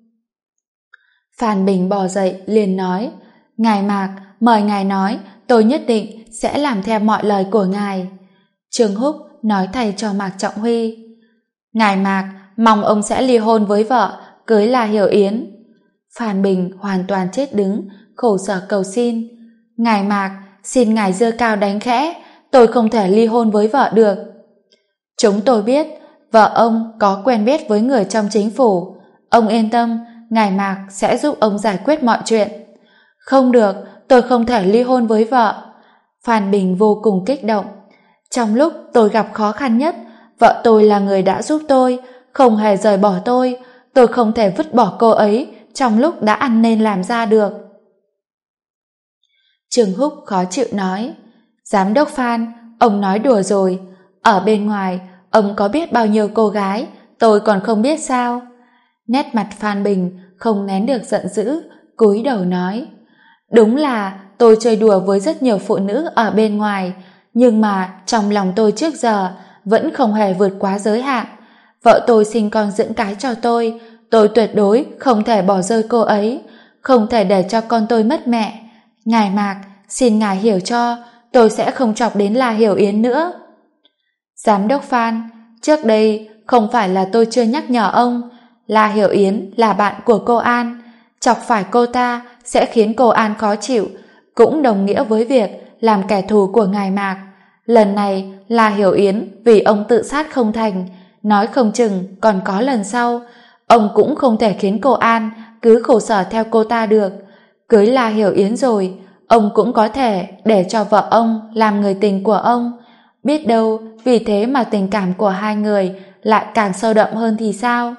Phan Bình bò dậy liền nói, ngài Mạc, mời ngài nói, tôi nhất định sẽ làm theo mọi lời của ngài. Trương Húc nói thay cho Mạc Trọng Huy, ngài Mạc mong ông sẽ ly hôn với vợ, cưới là Hiểu Yến. Phan Bình hoàn toàn chết đứng, khổ sở cầu xin, ngài Mạc, xin ngài giơ cao đánh khẽ, tôi không thể ly hôn với vợ được. Chúng tôi biết vợ ông có quen biết với người trong chính phủ, ông yên tâm, ngài Mạc sẽ giúp ông giải quyết mọi chuyện. Không được, tôi không thể ly hôn với vợ. Phan Bình vô cùng kích động. Trong lúc tôi gặp khó khăn nhất, vợ tôi là người đã giúp tôi, không hề rời bỏ tôi không thể vứt bỏ cô ấy trong lúc đã ăn nên làm ra được. Trương Húc khó chịu nói, giám đốc Phan, ông nói đùa rồi, ở bên ngoài ông có biết bao nhiêu cô gái, tôi còn không biết sao? Nét mặt Phan Bình không nén được giận dữ, cúi đầu nói, đúng là tôi chơi đùa với rất nhiều phụ nữ ở bên ngoài, nhưng mà trong lòng tôi trước giờ vẫn không hề vượt quá giới hạn. Vợ tôi sinh con dưỡng cái cho tôi tuyệt đối không thể bỏ rơi cô ấy, không thể để cho con tôi mất mẹ. Ngài Mạc, xin ngài hiểu cho, tôi sẽ không chọc đến là Hiểu Yến nữa. Giám đốc Phan, trước đây không phải là tôi chưa nhắc nhở ông, là Hiểu Yến là bạn của cô An, chọc phải cô ta sẽ khiến cô An khó chịu, cũng đồng nghĩa với việc làm kẻ thù của ngài Mạc. Lần này là Hiểu Yến vì ông tự sát không thành, nói không chừng còn có lần sau, ông cũng không thể khiến cô An cứ khổ sở theo cô ta được. Cưới là Hiểu Yến rồi, ông cũng có thể để cho vợ ông làm người tình của ông. Biết đâu vì thế mà tình cảm của hai người lại càng sâu đậm hơn thì sao?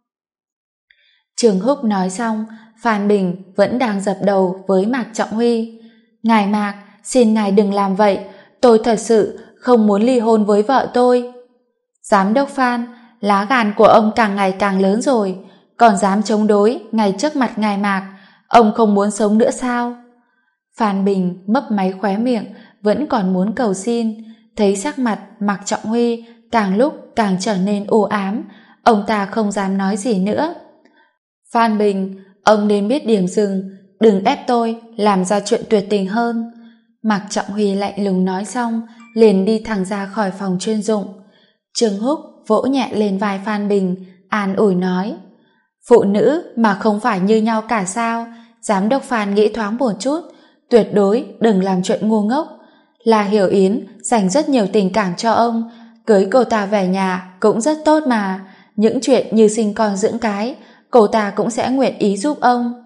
Trương Húc nói xong, Phan Bình vẫn đang dập đầu với Mạc Trọng Huy. Ngài Mạc, xin ngài đừng làm vậy, tôi thật sự không muốn ly hôn với vợ tôi. Giám đốc Phan, lá gan của ông càng ngày càng lớn rồi, còn dám chống đối ngay trước mặt ngài Mạc, ông không muốn sống nữa sao? Phan Bình mấp máy khóe miệng, vẫn còn muốn cầu xin, thấy sắc mặt Mạc Trọng Huy càng lúc càng trở nên u ám, ông ta không dám nói gì nữa. Phan Bình, ông nên biết điểm dừng, đừng ép tôi làm ra chuyện tuyệt tình hơn. Mạc Trọng Huy lạnh lùng nói xong, liền đi thẳng ra khỏi phòng chuyên dụng. Trương Húc vỗ nhẹ lên vai Phan Bình, an ủi nói, phụ nữ mà không phải như nhau cả sao? Giám đốc Phan nghĩ thoáng một chút, tuyệt đối đừng làm chuyện ngu ngốc. Là Hiểu Yến dành rất nhiều tình cảm cho ông, cưới cô ta về nhà cũng rất tốt mà, những chuyện như sinh con dưỡng cái cô ta cũng sẽ nguyện ý giúp ông.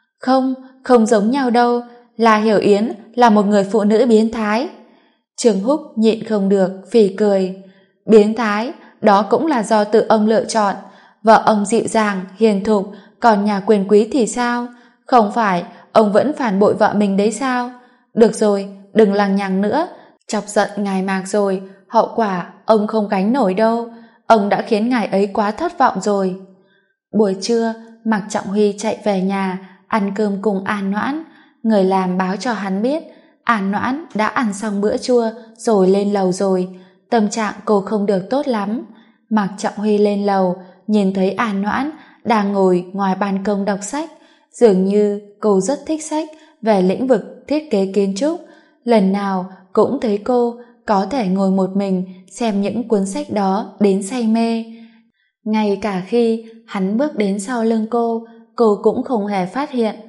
Không giống nhau đâu, là Hiểu Yến là một người phụ nữ biến thái. Trương Húc nhịn không được phì cười. Biến thái, đó cũng là do tự ông lựa chọn. Vợ ông dịu dàng, hiền thục, còn nhà quyền quý thì sao? Không phải ông vẫn phản bội vợ mình đấy sao? Được rồi, đừng lằng nhằng nữa, chọc giận ngài Mạc rồi, hậu quả ông không gánh nổi đâu. Ông đã khiến ngài ấy quá thất vọng rồi. Buổi trưa, Mạc Trọng Huy chạy về nhà ăn cơm cùng An Noãn. Người làm báo cho hắn biết An Noãn đã ăn xong bữa trưa rồi lên lầu rồi, tâm trạng cô không được tốt lắm. Mạc Trọng Huy lên lầu, nhìn thấy An Noãn đang ngồi ngoài ban công đọc sách, dường như cô rất thích sách về lĩnh vực thiết kế kiến trúc. Lần nào cũng thấy cô có thể ngồi một mình xem những cuốn sách đó đến say mê. Ngay cả khi hắn bước đến sau lưng cô cũng không hề phát hiện.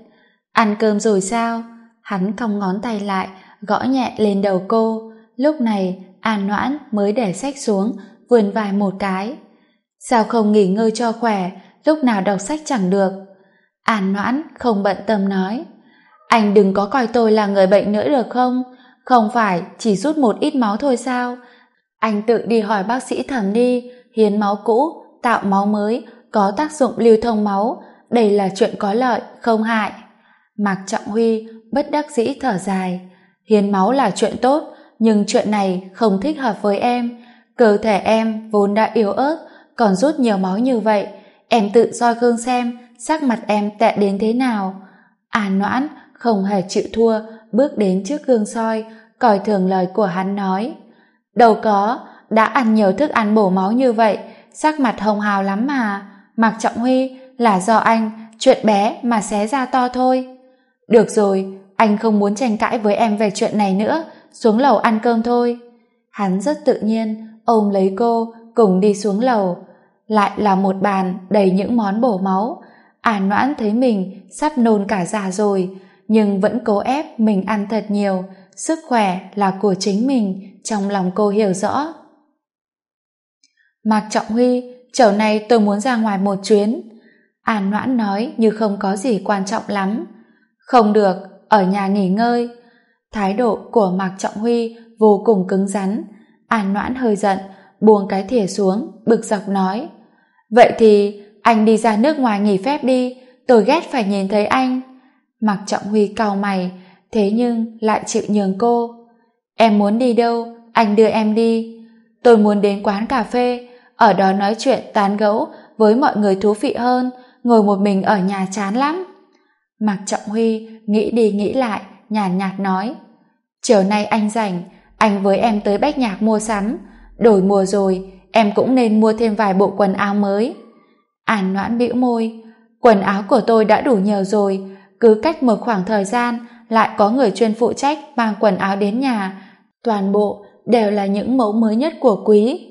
Ăn cơm rồi sao? Hắn cong ngón tay lại, gõ nhẹ lên đầu cô. Lúc này, An Noãn mới để sách xuống, vươn vai một cái. Sao không nghỉ ngơi cho khỏe, lúc nào đọc sách chẳng được? An Noãn không bận tâm nói. Anh đừng có coi tôi là người bệnh nữa được không? Không phải chỉ rút một ít máu thôi sao? Anh tự đi hỏi bác sĩ Thẩm đi, hiến máu cũ, tạo máu mới, có tác dụng lưu thông máu, đây là chuyện có lợi, không hại. Mạc Trọng Huy bất đắc dĩ thở dài. Hiến máu là chuyện tốt, nhưng chuyện này không thích hợp với em. Cơ thể em vốn đã yếu ớt, còn rút nhiều máu như vậy. Em tự soi gương xem, sắc mặt em tệ đến thế nào. An Noãn không hề chịu thua, bước đến trước gương soi, coi thường lời của hắn nói. Đâu có, đã ăn nhiều thức ăn bổ máu như vậy, sắc mặt hồng hào lắm mà. Mạc Trọng Huy, là do anh, chuyện bé mà xé ra to thôi. Được rồi, anh không muốn tranh cãi với em về chuyện này nữa, xuống lầu ăn cơm thôi. Hắn rất tự nhiên, ôm lấy cô, cùng đi xuống lầu. Lại là một bàn đầy những món bổ máu. An Noãn thấy mình sắp nôn cả ra rồi, nhưng vẫn cố ép mình ăn thật nhiều. Sức khỏe là của chính mình, trong lòng cô hiểu rõ. Mạc Trọng Huy, chiều nay tôi muốn ra ngoài một chuyến. An Noãn nói như không có gì quan trọng lắm. Không được, ở nhà nghỉ ngơi. Thái độ của Mạc Trọng Huy vô cùng cứng rắn. An Noãn hơi giận, buông cái thìa xuống, bực dọc nói. Vậy thì anh đi ra nước ngoài nghỉ phép đi, tôi ghét phải nhìn thấy anh. Mạc Trọng Huy cau mày, thế nhưng lại chịu nhường cô. Em muốn đi đâu, anh đưa em đi. Tôi muốn đến quán cà phê, ở đó nói chuyện tán gẫu với mọi người thú vị hơn, ngồi một mình ở nhà chán lắm. Mạc Trọng Huy nghĩ đi nghĩ lại, nhàn nhạt nói. Chiều nay anh rảnh, anh với em tới Bách Nhạc mua sắm. Đổi mùa rồi, em cũng nên mua thêm vài bộ quần áo mới. An Noãn bĩu môi. Quần áo của tôi đã đủ nhiều rồi, cứ cách một khoảng thời gian lại có người chuyên phụ trách mang quần áo đến nhà. Toàn bộ đều là những mẫu mới nhất của quý.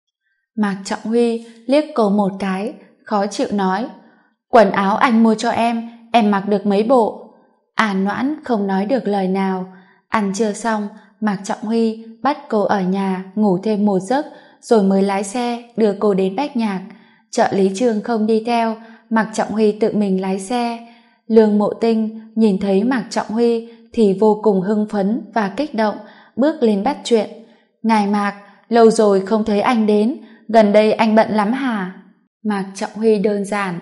Mạc Trọng Huy liếc cô một cái, khó chịu nói. Quần áo anh mua cho em mặc được mấy bộ? An Noãn không nói được lời nào. Ăn trưa xong, Mạc Trọng Huy bắt cô ở nhà ngủ thêm một giấc, rồi mới lái xe đưa cô đến Bách Nhạc. Trợ lý Trương không đi theo, Mạc Trọng Huy tự mình lái xe. Lương Mộ Tinh nhìn thấy Mạc Trọng Huy thì vô cùng hưng phấn và kích động, bước lên bắt chuyện. Ngài Mạc, lâu rồi không thấy anh đến, gần đây anh bận lắm hả? Mạc Trọng Huy đơn giản,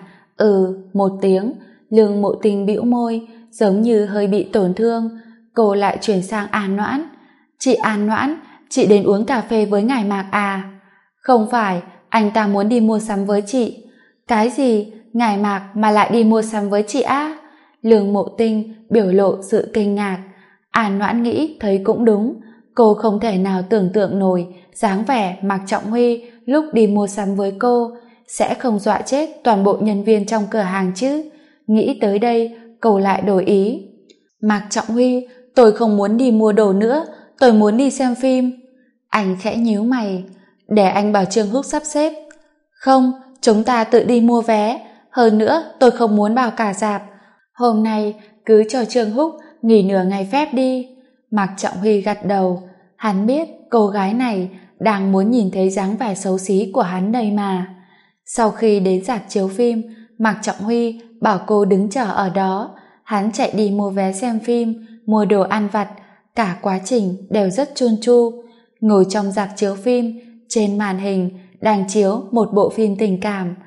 một tiếng. Lương Mộ Tinh bĩu môi, giống như hơi bị tổn thương. Cô lại chuyển sang An Noãn. Chị An Noãn, chị đến uống cà phê với ngài Mạc à? Không phải, anh ta muốn đi mua sắm với chị. Cái gì? Ngài Mạc mà lại đi mua sắm với chị á? Lương Mộ Tinh biểu lộ sự kinh ngạc. An Noãn nghĩ thấy cũng đúng. Cô không thể nào tưởng tượng nổi dáng vẻ Mạc Trọng Huy lúc đi mua sắm với cô sẽ không dọa chết toàn bộ nhân viên trong cửa hàng chứ. Nghĩ tới đây, cô lại đổi ý. Mạc Trọng Huy, tôi không muốn đi mua đồ nữa, tôi muốn đi xem phim. Anh khẽ nhíu mày. Để anh bảo Trương Húc sắp xếp. Không, chúng ta tự đi mua vé. Hơn nữa, tôi không muốn vào cả rạp. Hôm nay, cứ cho Trương Húc nghỉ nửa ngày phép đi. Mạc Trọng Huy gật đầu. Hắn biết cô gái này đang muốn nhìn thấy dáng vẻ xấu xí của hắn đây mà. Sau khi đến rạp chiếu phim, Mạc Trọng Huy bảo cô đứng chờ ở đó. Hắn chạy đi mua vé xem phim, mua đồ ăn vặt, cả quá trình đều rất chun chu. Ngồi trong rạp chiếu phim, trên màn hình đang chiếu một bộ phim tình cảm.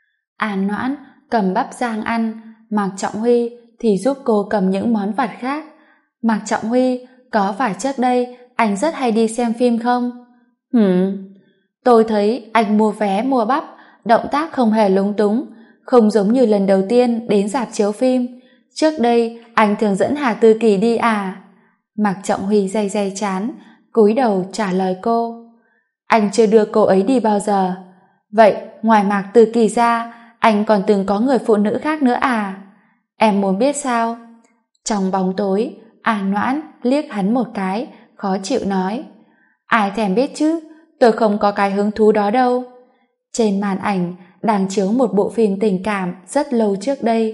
An Noãn cầm bắp rang ăn, Mạc Trọng Huy thì giúp cô cầm những món vặt khác. Mạc Trọng Huy, có phải trước đây anh rất hay đi xem phim không? Tôi thấy anh mua vé mua bắp, động tác không hề lúng túng, không giống như lần đầu tiên đến rạp chiếu phim. Trước đây anh thường dẫn Hà Tư Kỳ đi à? Mạc Trọng Huy day day trán, cúi đầu trả lời cô. Anh chưa đưa cô ấy đi bao giờ. Vậy ngoài Mạc Tư Kỳ ra, anh còn từng có người phụ nữ khác nữa à? Em muốn biết sao? Trong bóng tối, An Noãn liếc hắn một cái, khó chịu nói. Ai thèm biết chứ, tôi không có cái hứng thú đó đâu. Trên màn ảnh đang chiếu một bộ phim tình cảm rất lâu trước đây.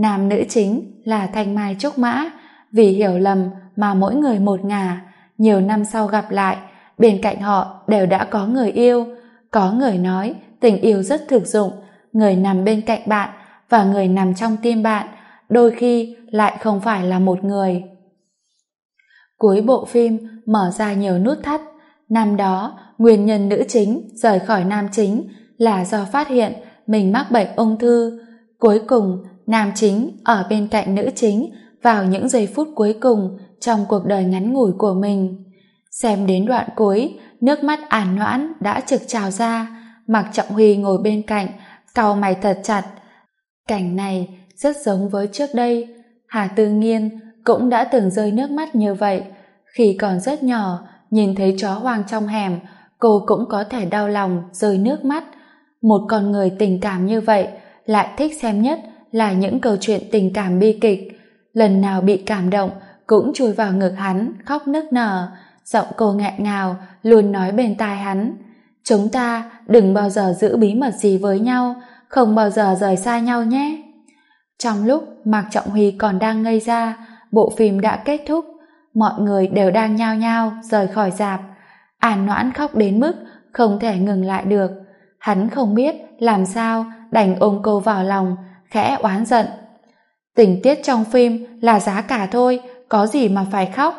Nam nữ chính là Thanh Mai Trúc Mã, vì hiểu lầm mà mỗi người một ngả. Nhiều năm sau gặp lại, bên cạnh họ đều đã có người yêu. Có người nói tình yêu rất thực dụng, người nằm bên cạnh bạn và người nằm trong tim bạn đôi khi lại không phải là một người. Cuối bộ phim mở ra nhiều nút thắt. Năm đó, nguyên nhân nữ chính rời khỏi nam chính là do phát hiện mình mắc bệnh ung thư. Cuối cùng, nam chính ở bên cạnh nữ chính vào những giây phút cuối cùng trong cuộc đời ngắn ngủi của mình. Xem đến đoạn cuối, nước mắt An Noãn đã trực trào ra. Mạc Trọng Huy ngồi bên cạnh, cau mày thật chặt. Cảnh này rất giống với trước đây. Hà Tư Nghiên cũng đã từng rơi nước mắt như vậy. Khi còn rất nhỏ, nhìn thấy chó hoang trong hẻm, cô cũng có thể đau lòng rơi nước mắt. Một con người tình cảm như vậy lại thích xem nhất là những câu chuyện tình cảm bi kịch. Lần nào bị cảm động cũng chui vào ngực hắn khóc nức nở. Giọng cô nghẹn ngào luôn nói bên tai hắn: chúng ta đừng bao giờ giữ bí mật gì với nhau, không bao giờ rời xa nhau nhé. Trong lúc Mạc Trọng Huy còn đang ngây ra, bộ phim đã kết thúc. Mọi người đều đang nhao nhao rời khỏi rạp. An Noãn khóc đến mức không thể ngừng lại được. Hắn không biết làm sao đành ôm cô vào lòng, khẽ oán giận: tình tiết trong phim là giá cả thôi, có gì mà phải khóc.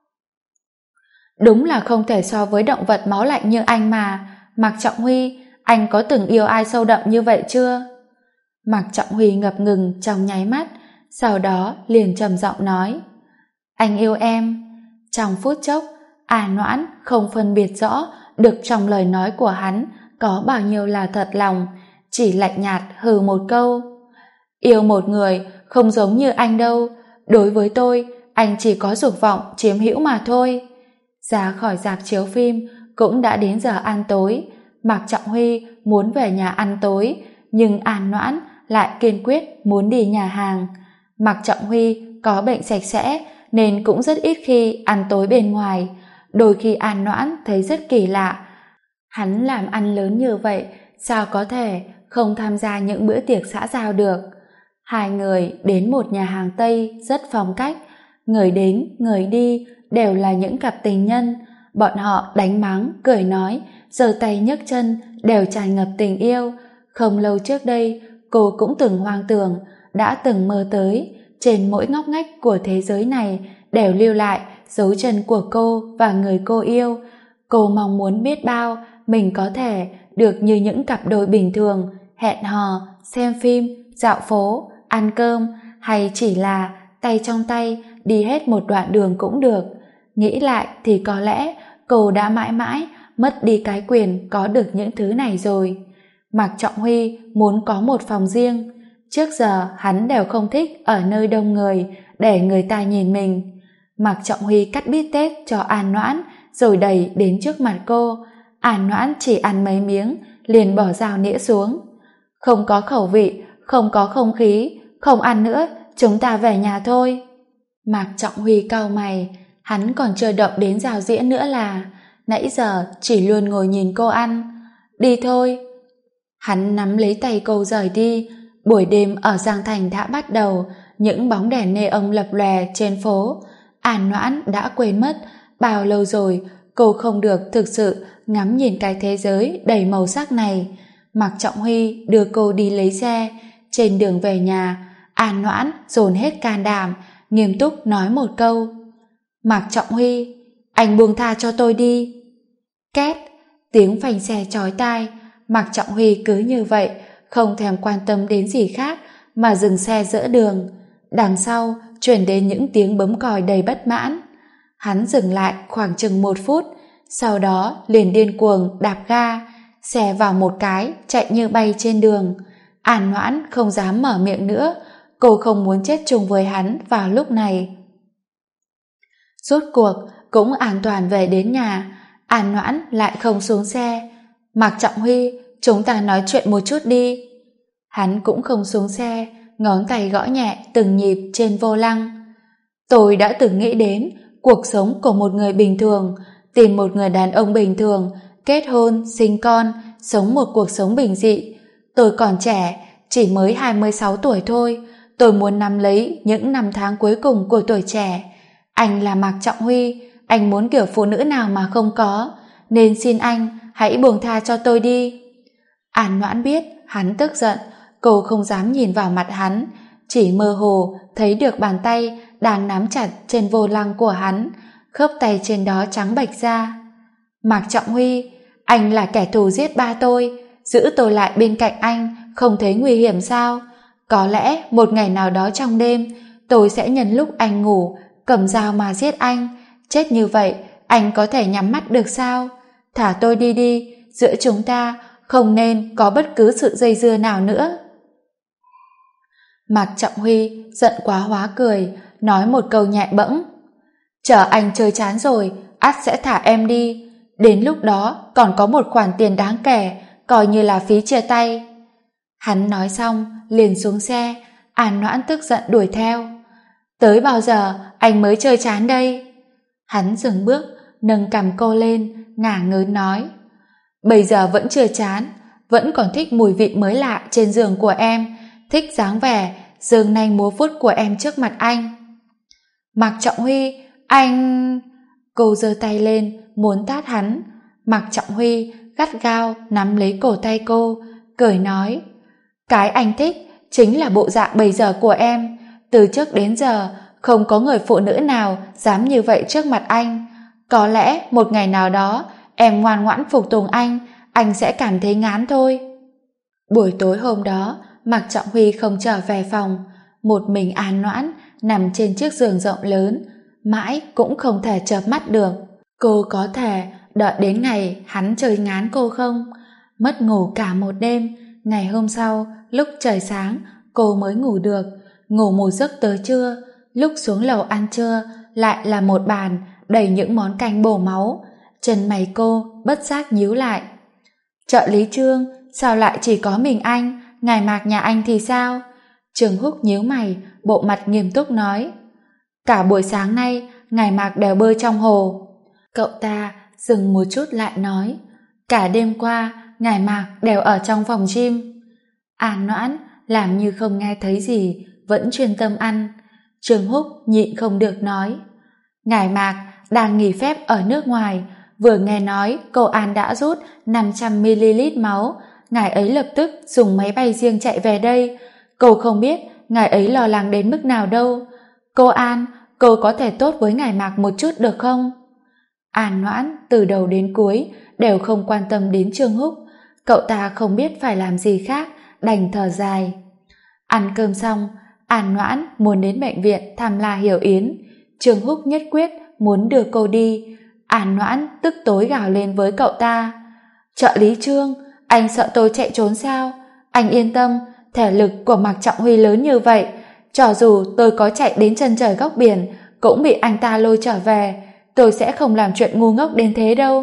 Đúng là không thể so với động vật máu lạnh như anh mà. Mạc Trọng Huy, anh có từng yêu ai sâu đậm như vậy chưa? Mạc Trọng Huy ngập ngừng trong nháy mắt, sau đó liền trầm giọng nói: anh yêu em. Trong phút chốc, An Noãn không phân biệt rõ được trong lời nói của hắn có bao nhiêu là thật lòng, chỉ lạnh nhạt hừ một câu: yêu một người không giống như anh đâu, đối với tôi anh chỉ có dục vọng chiếm hữu mà thôi. Ra khỏi rạp chiếu phim cũng đã đến giờ ăn tối. Mạc Trọng Huy muốn về nhà ăn tối, nhưng An Noãn lại kiên quyết muốn đi nhà hàng. Mạc Trọng Huy có bệnh sạch sẽ nên cũng rất ít khi ăn tối bên ngoài. Đôi khi An Noãn thấy rất kỳ lạ. Hắn làm ăn lớn như vậy, sao có thể không tham gia những bữa tiệc xã giao được? Hai người đến một nhà hàng Tây rất phong cách. Người đến, người đi đều là những cặp tình nhân. Bọn họ đánh mắng, cười nói, giơ tay nhấc chân đều tràn ngập tình yêu. Không lâu trước đây, cô cũng từng hoang tưởng, đã từng mơ tới trên mỗi ngóc ngách của thế giới này đều lưu lại dấu chân của cô và người cô yêu. Cô mong muốn biết bao mình có thể được như những cặp đôi bình thường, hẹn hò, xem phim, dạo phố, ăn cơm, hay chỉ là tay trong tay đi hết một đoạn đường cũng được. Nghĩ lại thì có lẽ cô đã mãi mãi mất đi cái quyền có được những thứ này rồi. Mạc Trọng Huy muốn có một phòng riêng. Trước giờ hắn đều không thích ở nơi đông người để người ta nhìn mình. Mạc Trọng Huy cắt bít tết cho An Noãn rồi đẩy đến trước mặt cô. An Noãn chỉ ăn mấy miếng liền bỏ dao nĩa xuống. Không có khẩu vị, không có không khí, không ăn nữa, chúng ta về nhà thôi. Mạc Trọng Huy cau mày, hắn còn chưa động đến dao dĩa nữa là nãy giờ chỉ luôn ngồi nhìn cô ăn. Đi thôi. Hắn nắm lấy tay cô rời đi. Buổi đêm ở Giang Thành đã bắt đầu, những bóng đèn neon lập lòe trên phố. An Noãn đã quên mất bao lâu rồi cô không được thực sự ngắm nhìn cái thế giới đầy màu sắc này. Mạc Trọng Huy đưa cô đi lấy xe. Trên đường về nhà, An Noãn dồn hết can đảm, nghiêm túc nói một câu: Mạc Trọng Huy, anh buông tha cho tôi đi. Két, tiếng phanh xe chói tai. Mạc Trọng Huy cứ như vậy, không thèm quan tâm đến gì khác mà dừng xe giữa đường. Đằng sau chuyển đến những tiếng bấm còi đầy bất mãn. Hắn dừng lại khoảng chừng 1 phút, sau đó liền điên cuồng đạp ga, xe vào một cái chạy như bay trên đường. An Noãn không dám mở miệng nữa, cô không muốn chết chung với hắn vào lúc này. Rốt cuộc cũng an toàn về đến nhà. An Noãn lại không xuống xe. Mạc Trọng Huy, chúng ta nói chuyện một chút đi. Hắn cũng không xuống xe, ngón tay gõ nhẹ từng nhịp trên vô lăng. Tôi đã từng nghĩ đến cuộc sống của một người bình thường, tìm một người đàn ông bình thường, kết hôn, sinh con, sống một cuộc sống bình dị. Tôi còn trẻ, chỉ mới 26 tuổi thôi. tôi muốn nắm lấy những năm tháng cuối cùng của tuổi trẻ. Anh là Mạc Trọng Huy, anh muốn kiểu phụ nữ nào mà không có, nên xin anh hãy buông tha cho tôi đi. An Noãn biết hắn tức giận, cô không dám nhìn vào mặt hắn, chỉ mơ hồ thấy được bàn tay đang nắm chặt trên vô lăng của hắn, khớp tay trên đó trắng bệch ra. Mạc Trọng Huy, anh là kẻ thù giết ba tôi, giữ tôi lại bên cạnh anh không thấy nguy hiểm sao? Có lẽ một ngày nào đó trong đêm tôi sẽ nhân lúc anh ngủ cầm dao mà giết anh. Chết như vậy anh có thể nhắm mắt được sao? Thả tôi đi đi, giữa chúng ta không nên có bất cứ sự dây dưa nào nữa. Mạc Trọng Huy giận quá hóa cười, nói một câu nhẹ bẫng. Chờ anh chơi chán rồi, ắt sẽ thả em đi. Đến lúc đó còn có một khoản tiền đáng kể, coi như là phí chia tay. Hắn nói xong liền xuống xe. An Noãn tức giận đuổi theo. Tới bao giờ anh mới chơi chán đây? Hắn dừng bước, nâng cằm cô lên, ngả ngớn nói. Bây giờ vẫn chưa chán, vẫn còn thích mùi vị mới lạ trên giường của em, thích dáng vẻ giương nanh múa vuốt của em trước mặt anh. Mạc Trọng Huy, anh... Cô giơ tay lên muốn tát hắn. Mạc Trọng Huy gắt gao nắm lấy cổ tay cô, cười nói. Cái anh thích chính là bộ dạng bây giờ của em. Từ trước đến giờ không có người phụ nữ nào dám như vậy trước mặt anh. Có lẽ một ngày nào đó em ngoan ngoãn phục tùng anh sẽ cảm thấy ngán thôi. Buổi tối hôm đó, Mạc Trọng Huy không trở về phòng. Một mình An Noãn nằm trên chiếc giường rộng lớn, mãi cũng không thể chợp mắt được. Cô có thể đợi đến ngày hắn chơi ngán cô không? Mất ngủ cả một đêm, ngày hôm sau lúc trời sáng cô mới ngủ được. Ngủ một giấc tới trưa, lúc xuống lầu ăn trưa lại là một bàn đầy những món canh bổ máu. Chân mày cô bất giác nhíu lại. Trợ lý Trương, sao lại chỉ có mình anh, ngài Mạc nhà anh thì sao? Trương Húc nhíu mày, bộ mặt nghiêm túc nói. Cả buổi sáng nay ngài Mạc đều bơi trong hồ. Cậu ta dừng một chút lại nói. Cả đêm qua ngài Mạc đều ở trong phòng gym. An Noãn làm như không nghe thấy gì, vẫn chuyên tâm ăn. Trương Húc nhịn không được nói. Ngài Mạc đang nghỉ phép ở nước ngoài, vừa nghe nói cô An đã rút 500ml máu, ngài ấy lập tức dùng máy bay riêng chạy về đây. Cô không biết ngài ấy lo lắng đến mức nào đâu. Cô An, cô có thể tốt với ngài Mạc một chút được không? An Noãn từ đầu đến cuối đều không quan tâm đến Trương Húc. Cậu ta không biết phải làm gì khác, đành thở dài. Ăn cơm xong, An Noãn muốn đến bệnh viện thăm La Hiểu Yến. Trương Húc nhất quyết muốn đưa cô đi. An Noãn tức tối gào lên với cậu ta. Trợ lý Trương, anh sợ tôi chạy trốn sao? Anh yên tâm, thể lực của Mạc Trọng Huy lớn như vậy, cho dù tôi có chạy đến chân trời góc biển cũng bị anh ta lôi trở về. Tôi sẽ không làm chuyện ngu ngốc đến thế đâu.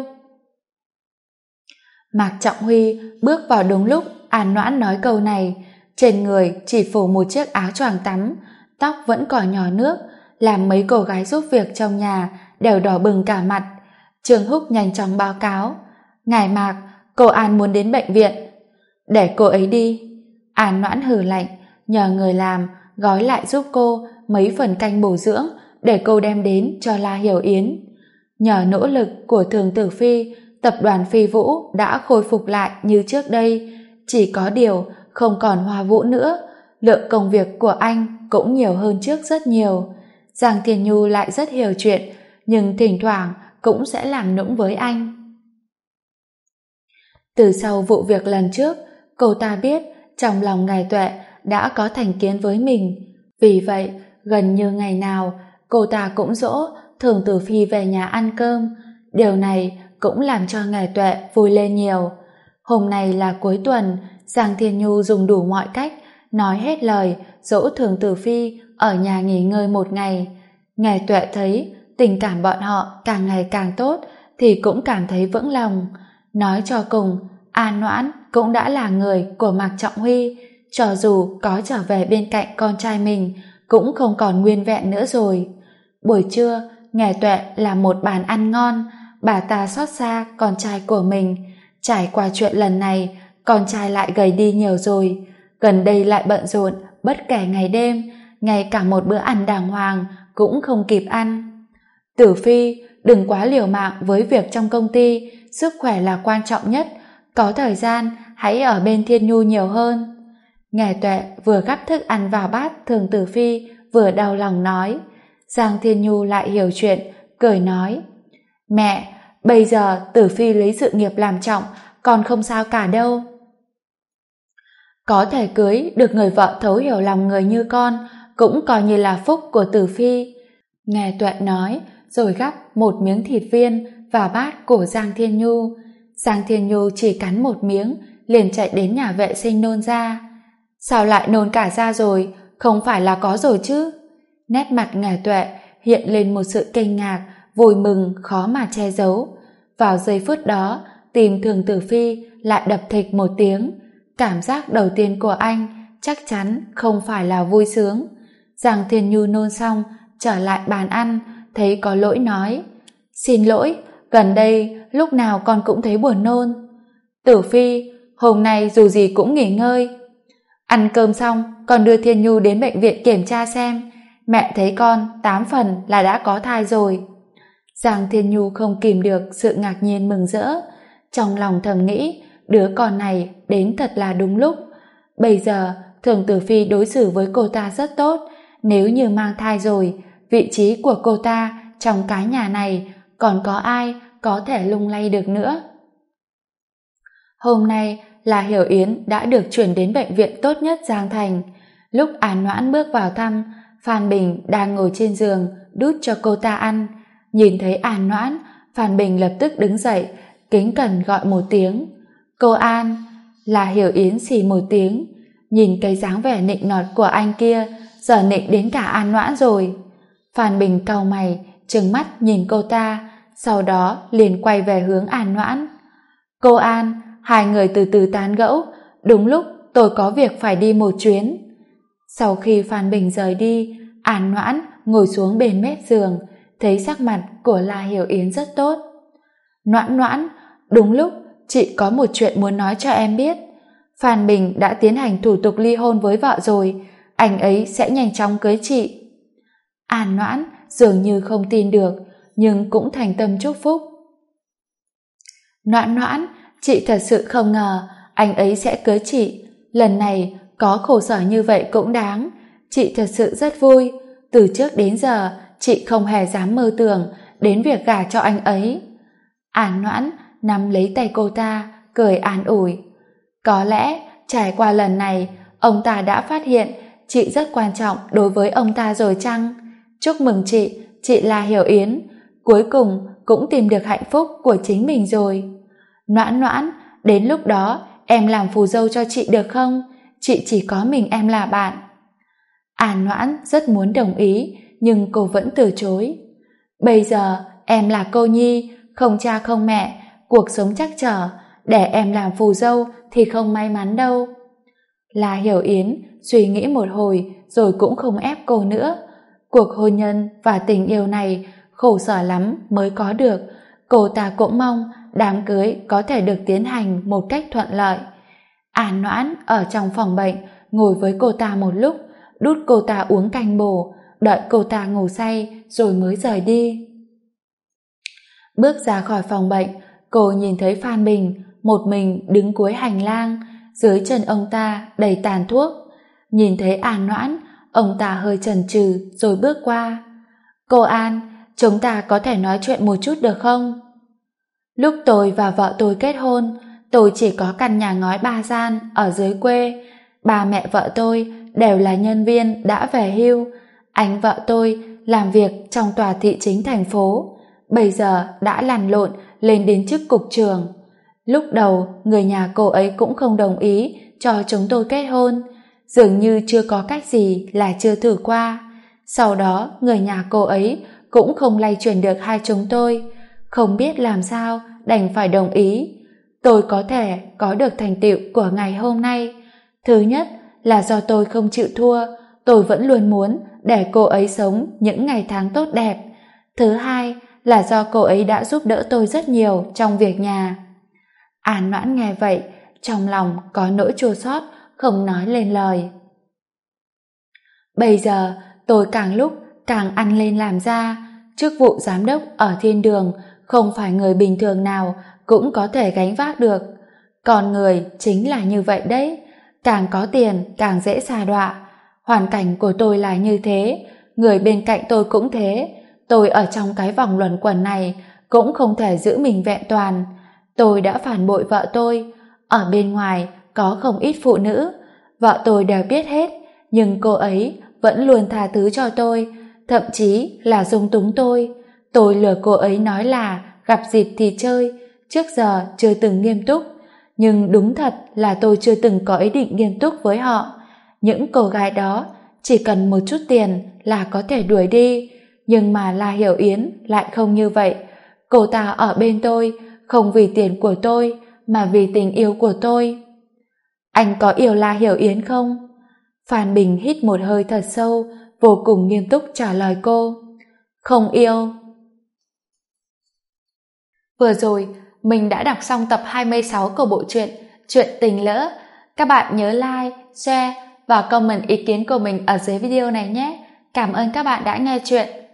Mạc Trọng Huy bước vào đúng lúc An Noãn nói câu này. Trên người chỉ phủ một chiếc áo choàng tắm, tóc vẫn còn nhỏ nước, làm mấy cô gái giúp việc trong nhà đều đỏ bừng cả mặt. Trương Húc nhanh chóng báo cáo. Ngài Mạc, cô An muốn đến bệnh viện. Để cô ấy đi. An Noãn hừ lạnh, nhờ người làm gói lại giúp cô mấy phần canh bổ dưỡng để cô đem đến cho La Hiểu Yến. Nhờ nỗ lực của Thường Tử Phi, tập đoàn Phi Vũ đã khôi phục lại như trước đây, chỉ có điều không còn Hoa Vũ nữa. Lượng công việc của anh cũng nhiều hơn trước rất nhiều. Giang Tiền Nhu lại rất hiểu chuyện, nhưng thỉnh thoảng cũng sẽ làm nũng với anh. Từ sau vụ việc lần trước, cô ta biết trong lòng ngài Tuệ đã có thành kiến với mình. Vì vậy, gần như ngày nào cô ta cũng dỗ Thường Tử Phi về nhà ăn cơm. Điều này cũng làm cho ngài Tuệ vui lên nhiều. Hôm nay là cuối tuần, Giang Thiên Nhu dùng đủ mọi cách, nói hết lời dỗ Thường Tử Phi ở nhà nghỉ ngơi một ngày. Ngài Tuệ thấy tình cảm bọn họ càng ngày càng tốt thì cũng cảm thấy vững lòng. Nói cho cùng, An Noãn cũng đã là người của Mạc Trọng Huy, cho dù có trở về bên cạnh con trai mình cũng không còn nguyên vẹn nữa rồi. Buổi trưa, ngài Tuệ làm một bàn ăn ngon, bà ta xót xa con trai của mình. Trải qua chuyện lần này, con trai lại gầy đi nhiều rồi, gần đây lại bận rộn bất kể ngày đêm, ngay cả một bữa ăn đàng hoàng cũng không kịp ăn. Tử Phi, đừng quá liều mạng với việc trong công ty, sức khỏe là quan trọng nhất, có thời gian hãy ở bên Thiên Nhu nhiều hơn. Nghe Tuệ vừa gắp thức ăn vào bát Thường Tử Phi vừa đau lòng nói. Giang Thiên Nhu lại hiểu chuyện, cười nói: Mẹ, bây giờ Tử Phi lấy sự nghiệp làm trọng, còn không sao cả đâu. Có thể cưới được người vợ thấu hiểu lòng người như con cũng coi như là phúc của Tử Phi. Nghe Tuệ nói rồi gắp một miếng thịt viên vào bát của Giang Thiên Nhu. Giang Thiên Nhu chỉ cắn một miếng liền chạy đến nhà vệ sinh nôn ra. Sao lại nôn cả ra rồi, không phải là có rồi chứ? Nét mặt Nghe Tuệ hiện lên một sự kinh ngạc, vui mừng khó mà che giấu. Vào giây phút đó, tim Thường Tử Phi lại đập thịch một tiếng. Cảm giác đầu tiên của anh chắc chắn không phải là vui sướng. Giang Thiên Nhu nôn xong trở lại bàn ăn, thấy có lỗi nói: Xin lỗi, gần đây lúc nào con cũng thấy buồn nôn. Tử Phi, hôm nay dù gì cũng nghỉ ngơi. Ăn cơm xong con đưa Thiên Nhu đến bệnh viện kiểm tra xem, mẹ thấy con 8 phần là đã có thai rồi. Giang Thiên Nhu không kìm được sự ngạc nhiên mừng rỡ, trong lòng thầm nghĩ đứa con này đến thật là đúng lúc. Bây giờ Thường Tử Phi đối xử với cô ta rất tốt, nếu như mang thai rồi, vị trí của cô ta trong cái nhà này còn có ai có thể lung lay được nữa. Hôm nay là Hiểu Yến đã được chuyển đến bệnh viện tốt nhất Giang Thành. Lúc An Noãn bước vào thăm, Phan Bình đang ngồi trên giường đút cho cô ta ăn. Nhìn thấy An Noãn, Phan Bình lập tức đứng dậy, kính cẩn gọi một tiếng: Cô An. Là Hiểu Yến xì một tiếng. Nhìn cái dáng vẻ nịnh nọt của anh kia, giờ nịnh đến cả An Noãn rồi. Phan Bình cau mày, trừng mắt nhìn cô ta, sau đó liền quay về hướng An Noãn. Cô An, hai người từ từ tán gẫu, đúng lúc tôi có việc phải đi một chuyến. Sau khi Phan Bình rời đi, An Noãn ngồi xuống bên mép giường, thấy sắc mặt của La Hiểu Yến rất tốt. Noãn Noãn, đúng lúc chị có một chuyện muốn nói cho em biết. Phan Bình đã tiến hành thủ tục ly hôn với vợ rồi, anh ấy sẽ nhanh chóng cưới chị. An Noãn dường như không tin được, nhưng cũng thành tâm chúc phúc. Noãn Noãn, chị thật sự không ngờ anh ấy sẽ cưới chị. Lần này có khổ sở như vậy cũng đáng. Chị thật sự rất vui. Từ trước đến giờ chị không hề dám mơ tưởng đến việc gả cho anh ấy. An Noãn nắm lấy tay cô ta, cười an ủi. Có lẽ trải qua lần này, ông ta đã phát hiện chị rất quan trọng đối với ông ta rồi chăng? Chúc mừng chị là Hiểu Yến, cuối cùng cũng tìm được hạnh phúc của chính mình rồi. Noãn Noãn, đến lúc đó em làm phù dâu cho chị được không? Chị chỉ có mình em là bạn. An Noãn rất muốn đồng ý, nhưng cô vẫn từ chối. Bây giờ em là cô nhi, không cha không mẹ, cuộc sống trắc trở, để em làm phù dâu thì không may mắn đâu. Là Hiểu Yến suy nghĩ một hồi rồi cũng không ép cô nữa. Cuộc hôn nhân và tình yêu này khổ sở lắm mới có được. Cô ta cũng mong đám cưới có thể được tiến hành một cách thuận lợi. An Noãn ở trong phòng bệnh ngồi với cô ta một lúc, đút cô ta uống canh bổ, đợi cô ta ngủ say rồi mới rời đi. Bước ra khỏi phòng bệnh, cô nhìn thấy Phan Bình một mình đứng cuối hành lang, dưới chân ông ta đầy tàn thuốc. Nhìn thấy An Noãn, ông ta hơi chần chừ rồi bước qua. Cô An, chúng ta có thể nói chuyện một chút được không? Lúc tôi và vợ tôi kết hôn, tôi chỉ có căn nhà ngói 3 gian ở dưới quê. Ba mẹ vợ tôi đều là nhân viên đã về hưu. Anh vợ tôi làm việc trong tòa thị chính thành phố, bây giờ đã lăn lộn lên đến chức cục trưởng. Lúc đầu người nhà cô ấy cũng không đồng ý cho chúng tôi kết hôn, dường như chưa có cách gì là chưa thử qua. Sau đó người nhà cô ấy cũng không lay chuyển được hai chúng tôi, không biết làm sao đành phải đồng ý. Tôi có thể có được thành tựu của ngày hôm nay, thứ nhất là do tôi không chịu thua, tôi vẫn luôn muốn để cô ấy sống những ngày tháng tốt đẹp. Thứ hai là do cô ấy đã giúp đỡ tôi rất nhiều trong việc nhà. An Noãn nghe vậy, trong lòng có nỗi chua xót không nói lên lời. Bây giờ tôi càng lúc càng ăn lên làm ra. Chức vụ giám đốc ở thiên đường không phải người bình thường nào cũng có thể gánh vác được. Con người chính là như vậy đấy, càng có tiền càng dễ sa đọa. Hoàn cảnh của tôi là như thế, người bên cạnh tôi cũng thế. Tôi ở trong cái vòng luẩn quẩn này cũng không thể giữ mình vẹn toàn. Tôi đã phản bội vợ tôi. Ở bên ngoài có không ít phụ nữ, vợ tôi đều biết hết, nhưng cô ấy vẫn luôn tha thứ cho tôi, thậm chí là dung túng tôi. Tôi lừa cô ấy nói là gặp dịp thì chơi, trước giờ chưa từng nghiêm túc. Nhưng đúng thật là tôi chưa từng có ý định nghiêm túc với họ. Những cô gái đó chỉ cần một chút tiền là có thể đuổi đi, nhưng mà La Hiểu Yến lại không như vậy. Cô ta ở bên tôi không vì tiền của tôi mà vì tình yêu của tôi. Anh có yêu La Hiểu Yến không? Phan Bình hít một hơi thật sâu, vô cùng nghiêm túc trả lời cô. Không yêu. Vừa rồi, mình đã đọc xong tập 26 của bộ truyện Chuyện Tình Lỡ. Các bạn nhớ like, share và comment ý kiến của mình ở dưới video này nhé. Cảm ơn các bạn đã nghe chuyện.